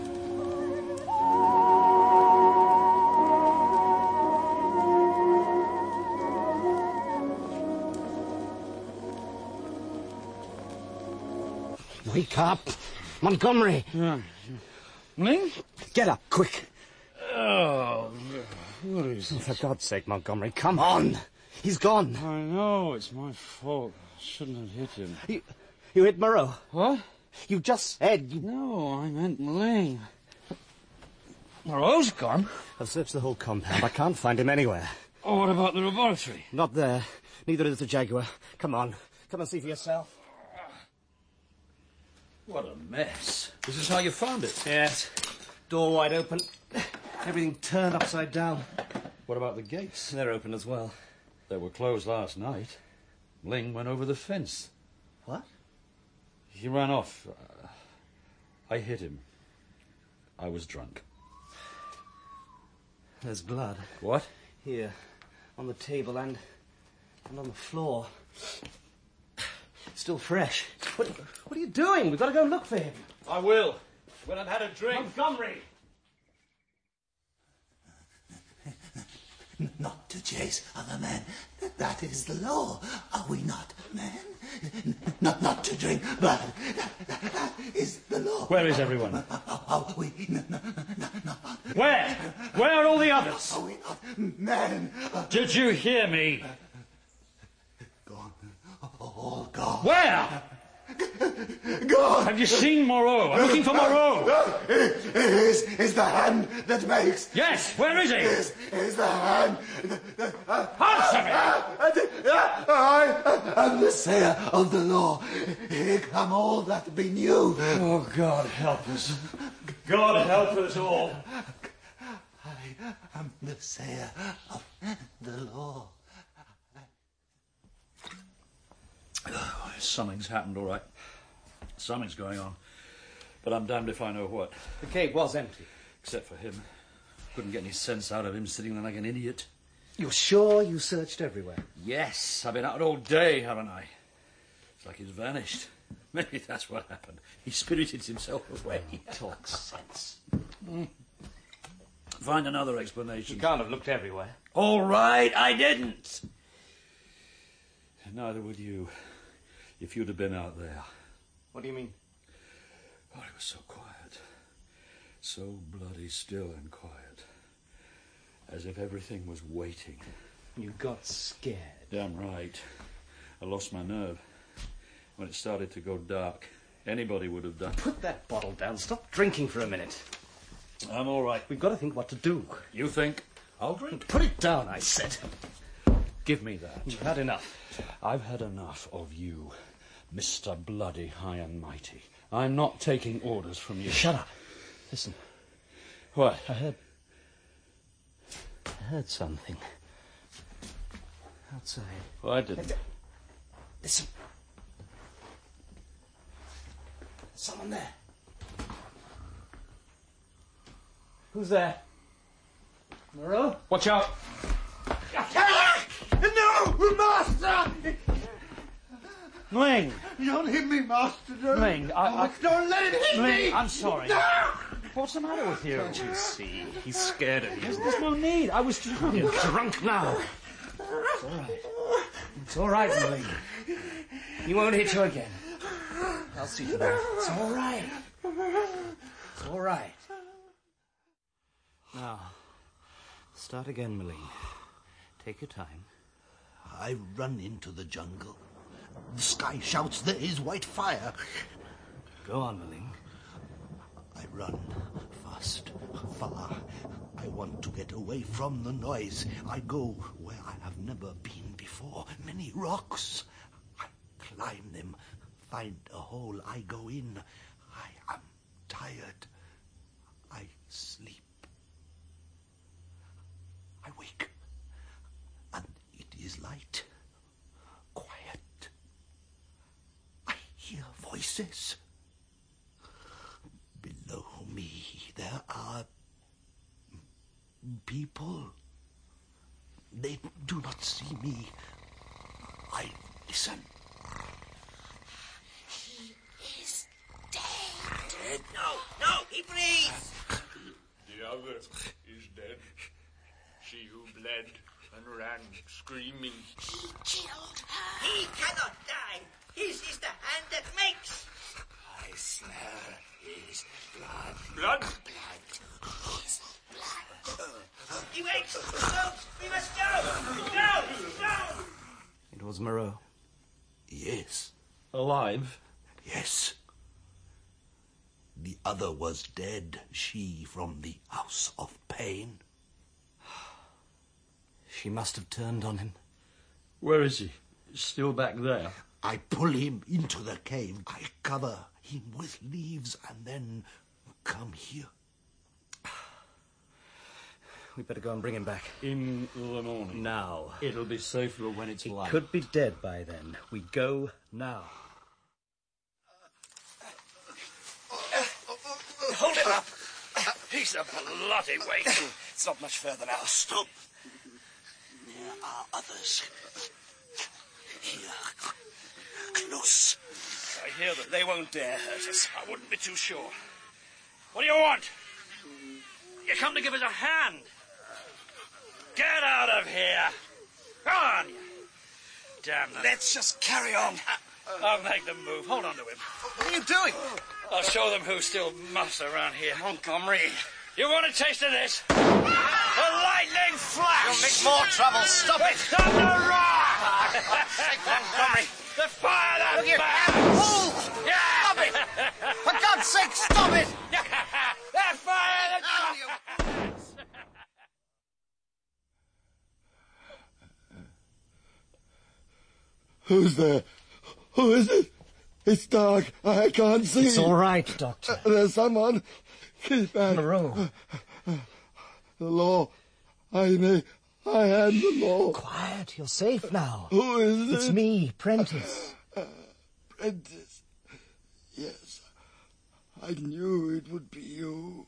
Wake up! Montgomery! Yeah. Ling? Get up, quick! Oh, what is it? For God's sake, Montgomery, come on! He's gone. I know, it's my fault. I shouldn't have hit him. You, you hit Moreau? What? You just said you... No, I meant Ling. Moreau's gone. I've searched the whole compound. I can't find him anywhere. Oh, what about the laboratory? Not there. Neither is the Jaguar. Come on. Come and see for yourself. What a mess. This is how you found it? Yes. Door wide open. Everything turned upside down. What about the gates? They're open as well. They were closed last night. Ling went over the fence. What? He ran off. Uh, I hit him. I was drunk. There's blood. What? Here, on the table and, and on the floor. Still fresh. What, what are you doing? We've got to go look for him. I will, when I've had a drink. Montgomery! Not to chase other men. That is the law. Are we not men? Not not to drink blood. That is the law. Where is everyone? Are we no, no, no, no. Where? Where are all the others? Are we not men? Did you hear me? Gone. All gone. Where? Gone. Have you seen Moreau? I'm looking for Moreau. It is, is the hand that makes. Yes, where is he? It is, is the hand. Answer me! I am the sayer of the law. Here come all that be new. Oh, God help us. God help us all. I am the sayer of the law. Oh, something's happened, all right. Something's going on. But I'm damned if I know what. The cave was empty. Except for him. Couldn't get any sense out of him sitting there like an idiot. You're sure you searched everywhere? Yes, I've been out all day, haven't I? It's like he's vanished. Maybe that's what happened. He spirited himself away. Talk sense. Mm. Find another explanation. You can't have looked everywhere. All right, I didn't. Neither would you, if you'd have been out there. What do you mean? Oh, it was so quiet. So bloody still and quiet. As if everything was waiting. You got scared. Damn right. I lost my nerve. When it started to go dark, anybody would have done. Put that bottle down. Stop drinking for a minute. I'm all right. We've got to think what to do. You think? I'll drink. Put it down, I said. Give me that. You've had enough. I've had enough of you, Mister Bloody High and Mighty. I'm not taking orders from you. Shut up. Listen. What? I heard... I heard something. Outside. Well, I didn't. Listen. There's someone there. Who's there? Moreau? Watch out. No, Master! Mling! Don't hit me, Master. Don't, Mling, I, I... don't let him hit Mling, me! I'm sorry. No! What's the matter with you? Don't you see? He's scared of you. There's, there's no need. I was drunk. You're drunk now. It's all right. It's all right, Mling. He won't hit you again. I'll see to that. It's all right. It's all right. Now, start again, Mling. Take your time. I run into the jungle. The sky shouts, there is white fire. Go on, Mling. I run fast, far. I want to get away from the noise. I go where I have never been before. Many rocks. I climb them, find a hole. I go in. I am tired. I sleep. I wake. And it is light. Quiet. I hear voices. Below me there are people. They do not see me. I listen. He is dead. Dead? No, no, he breathes. The other is dead. She who bled and ran screaming. He killed her. He cannot die. His is the hand that makes. I smell his blood. Blood? Blood. His blood. He wakes. No, we must go. Go, go. It was Moreau. Yes. Alive? Yes. The other was dead. She from the House of Pain. She must have turned on him. Where is he? Still back there? I pull him into the cave. I cover him with leaves and then come here. We better go and bring him back. In the morning. Now. It'll be safer when it's he light. Could be dead by then. We go now. Hold him up. He's a bloody weight. It's not much further now. Stop. There are others. Here. Close. I hear that they won't dare hurt us. I wouldn't be too sure. What do you want? You come to give us a hand. Get out of here. Come on, you. Damn them. Let's just carry on. I'll make them move. Hold on to him. What are you doing? I'll show them who's still muss around here. Montgomery. You want a taste of this? The lightning flash! You'll make more trouble. Stop it. The thunder roar! Montgomery. The fire that Look burns! Move! Yeah! Stop it! For God's sake, stop it! The fire that Who's there? Who is it? It's dark. I can't see. It's all right, Doctor. Uh, there's someone. Keep back. Moreau. The law. I may. I am the law. Quiet. You're safe now. Who is it? It's me, Prentice. Uh, Prentice. Yes. I knew it would be you.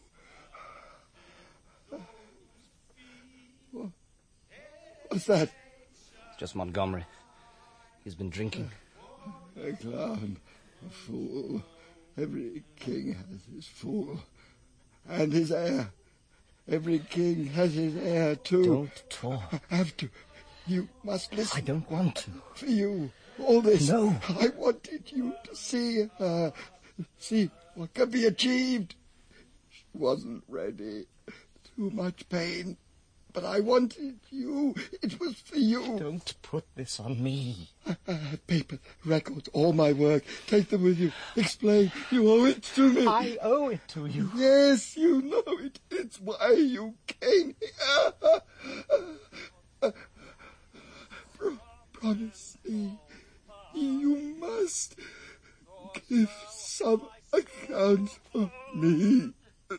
What's that? It's just Montgomery. He's been drinking. A clown. A fool. Every king has his fool. And his heir. Every king has his heir, too. Don't talk. I have to. You must listen. I don't want to. For you. All this. No. I wanted you to see her. See what can be achieved. She wasn't ready. Too much pain. But I wanted you. It was for you. Don't put this on me. I, I had paper, records, all my work. Take them with you. Explain. You owe it to me. I owe it to you. Yes, you know it. It's why you came here. Uh, pro- promise me. You must give some account of me.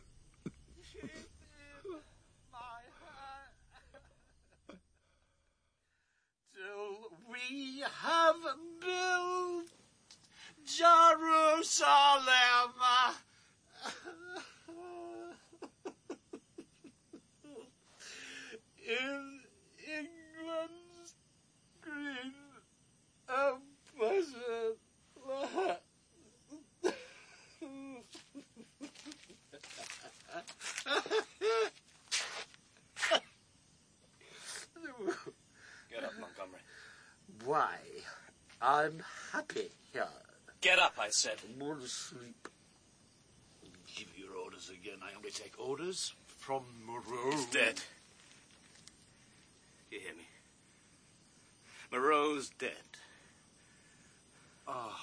We have built Jerusalem. In England's green and pleasant land. Get up, Montgomery. Why, I'm happy here. Get up, I said. I want to sleep. Give your orders again. I only take orders from Moreau. He's dead. You hear me? Moreau's dead. Ah. Oh.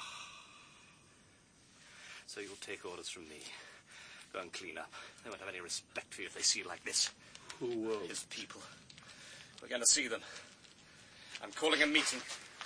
So you'll take orders from me. Go and clean up. They won't have any respect for you if they see you like this. Who will? His people. We're going to see them. I'm calling a meeting.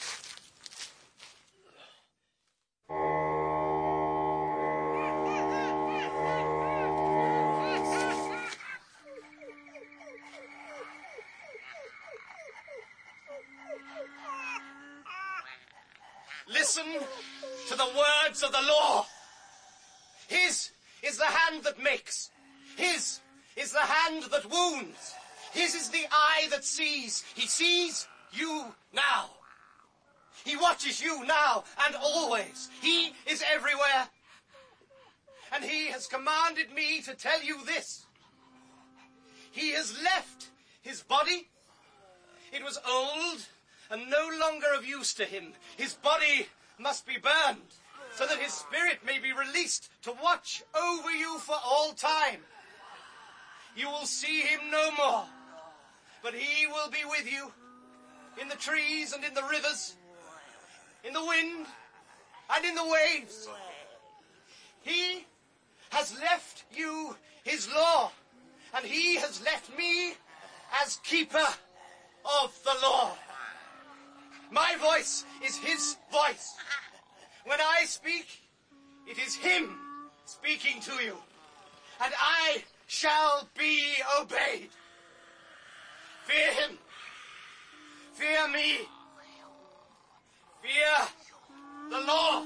Listen to the words of the law. His is the hand that makes. His is the hand that wounds. His is the eye that sees. He sees you now. He watches you now and always. He is everywhere. And he has commanded me to tell you this. He has left his body. It was old and no longer of use to him. His body must be burned so that his spirit may be released to watch over you for all time. You will see him no more, but he will be with you in the trees and in the rivers, in the wind and in the waves. He has left you his law, and he has left me as keeper of the law. My voice is his voice. When I speak, it is him speaking to you, and I shall be obeyed. Fear him. Fear me. Fear the law.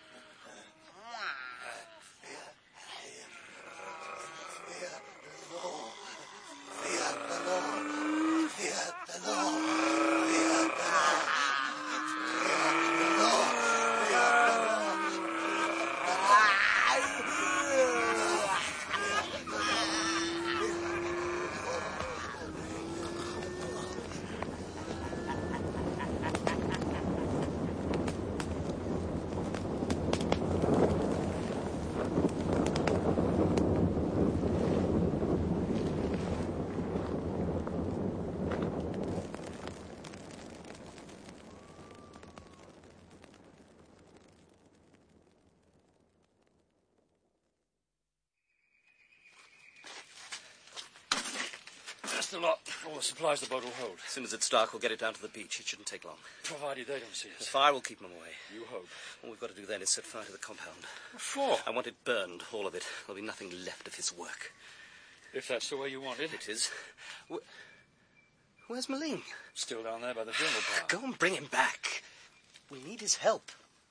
Just a lot. All the supplies the boat will hold. As soon as it's dark, we'll get it down to the beach. It shouldn't take long. Provided they don't see us. The fire will keep them away. You hope. All we've got to do then is set fire to the compound. What for? I want it burned, all of it. There'll be nothing left of his work. If that's the way you want it. It is. Wh- Where's Moline? Still down there by the funeral pyre. Go and bring him back. We need his help.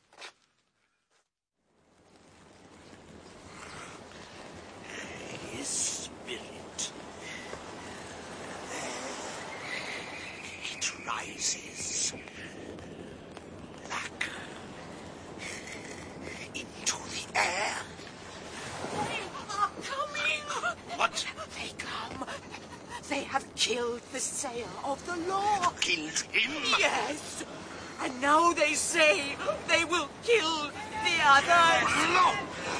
His spirit. It rises black into the air. They are coming. What? They come killed the sayer of the law. Killed him? Yes. And now they say they will kill the others. No!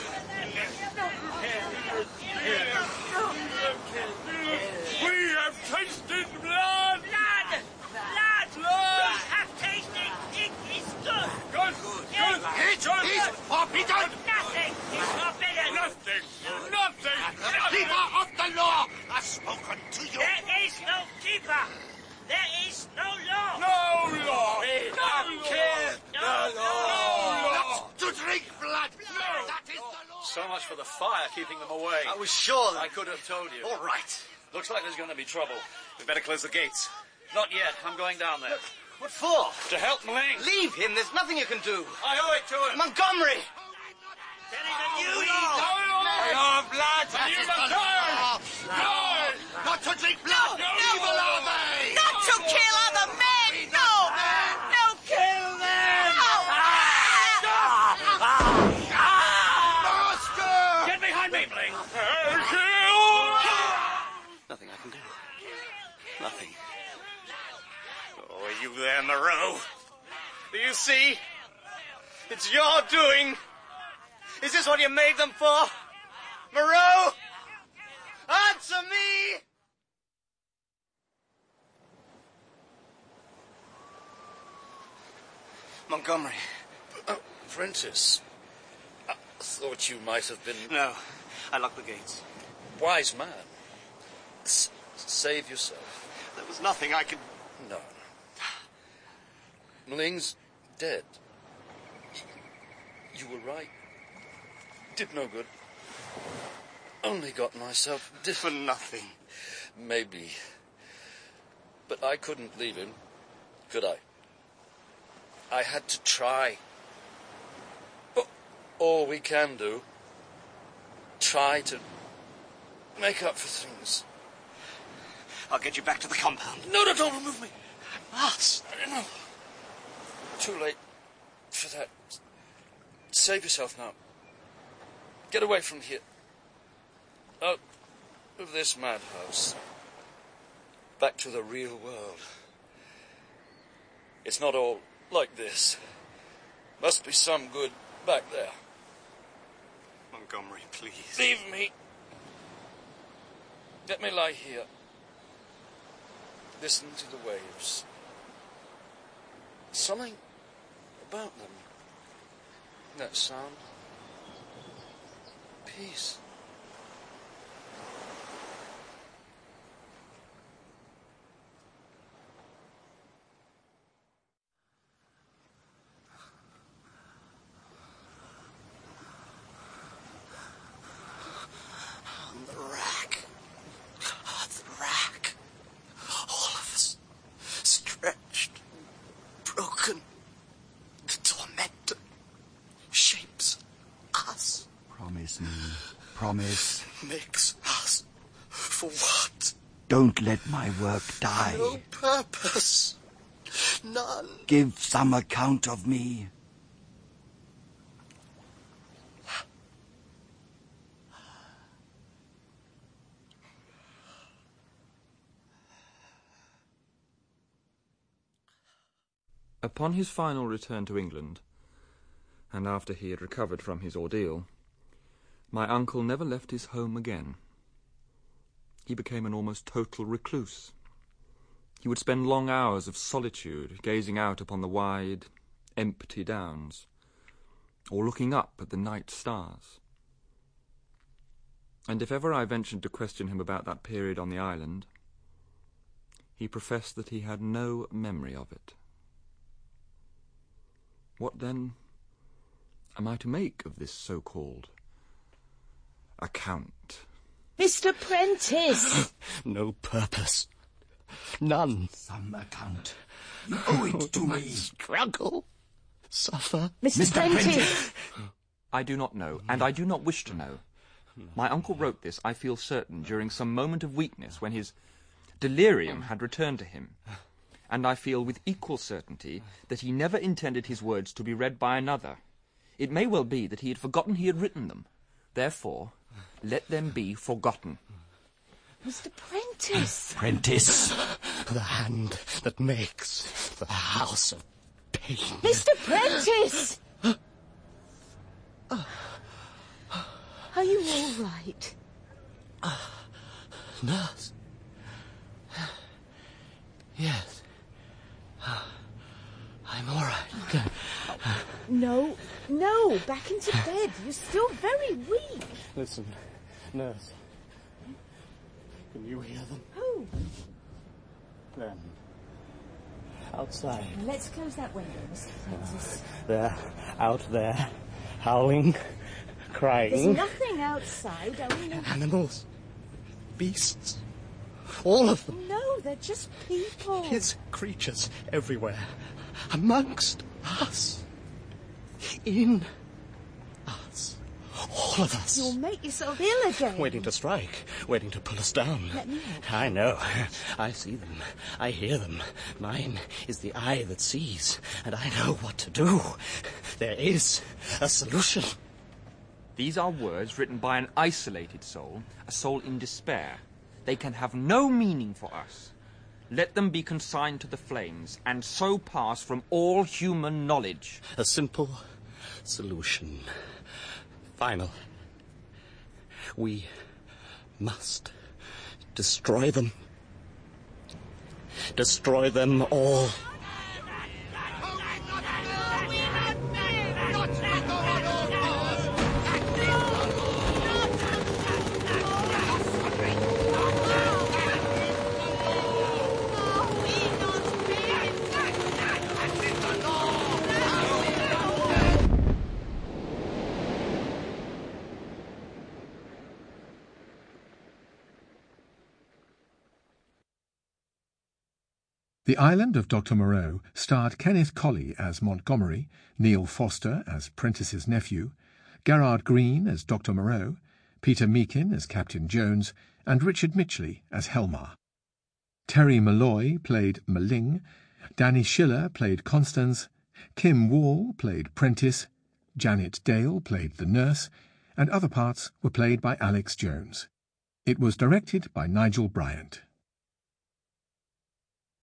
We have tasted blood! Blood! Blood! We have tasted. It is good. Good! Good! It is forbidden! Nothing is forbidden. Nothing! Nothing! Keeper of the law has spoken to you. There is no keeper. There is no law. No law! We No have law! killed No law! Not to drink blood. That is the law. So much for the fire keeping them away. I was sure that... I could have told you. All right. Looks like there's going to be trouble. We better close the gates. Not yet. I'm going down there. What for? To help Mling. Leave him. There's nothing you can do. I owe it to him. Montgomery! There is a new No law. law! Law of blood! That You is must the law. die! Not to drink blood. No, Evil are they. Not to kill other men. No. No, kill them. Master! Get behind me, Mling. Nothing I can do. Nothing. Oh, are you there, Moreau? Do you see? It's your doing. Is this what you made them for? Moreau? Answer me! Montgomery. Oh, Prentice. I thought you might have been... No, I locked the gates. Wise man. S- save yourself. There was nothing I could... No. Mling's dead. You were right. Did no good. Only got myself... For nothing. Maybe. But I couldn't leave him, could I? I had to try. But all we can do, try to make up for things. I'll get you back to the compound. No, no, don't remove me. I must. No. Too late for that. Save yourself now. Get away from here. Out of this madhouse. Back to the real world. It's not all like this. Must be some good back there. Montgomery, please. Leave me. Let me lie here. Listen to the waves. Something about them. That sound. Peace. On the rack. On the rack. All of us. Stretched. Broken. The tormentor shapes us. Promise me. Promise. Makes us. For what? Don't let my work die. No purpose. None. Give some account of me. Upon his final return to England, and after he had recovered from his ordeal, my uncle never left his home again. He became an almost total recluse. He would spend long hours of solitude gazing out upon the wide, empty downs, or looking up at the night stars. And if ever I ventured to question him about that period on the island, he professed that he had no memory of it. What, then, am I to make of this so-called account? Mister Prentice! No purpose. None. Some account. You owe it to me. Struggle. Suffer. Mister Mister Prentice! Prentice! I do not know, and I do not wish to know. My uncle wrote this, I feel certain, during some moment of weakness when his delirium had returned to him. And I feel with equal certainty that he never intended his words to be read by another. It may well be that he had forgotten he had written them. Therefore, let them be forgotten. Mister Prentice! Prentice, the hand that makes the house of pain. Mister Prentice! Are you all right? Uh, nurse. Yes. Uh, I'm all right. No, no, back into bed. You're still very weak. Listen, nurse. Can you hear them? Who? Them. Outside. Let's close that window, Mister Prentice. Uh, they're out there, howling, crying. There's nothing outside, only... Animals. Beasts. All of them. No, they're just people. There's creatures everywhere. Amongst us. In us. All of us. You'll make yourself ill again. Waiting to strike. Waiting to pull us down. Let me help. I know. I see them. I hear them. Mine is the eye that sees. And I know what to do. There is a solution. These are words written by an isolated soul, a soul in despair. They can have no meaning for us. Let them be consigned to the flames, and so pass from all human knowledge. A simple solution. Final. We must destroy them. Destroy them all. The Island of Doctor Moreau starred Kenneth Colley as Montgomery, Neil Foster as Prentice's nephew, Gerard Green as Doctor Moreau, Peter Meakin as Captain Jones, and Richard Mitchley as Helmar. Terry Malloy played Maling, Danny Schiller played Constance, Kim Wall played Prentice, Janet Dale played the nurse, and other parts were played by Alex Jones. It was directed by Nigel Bryant.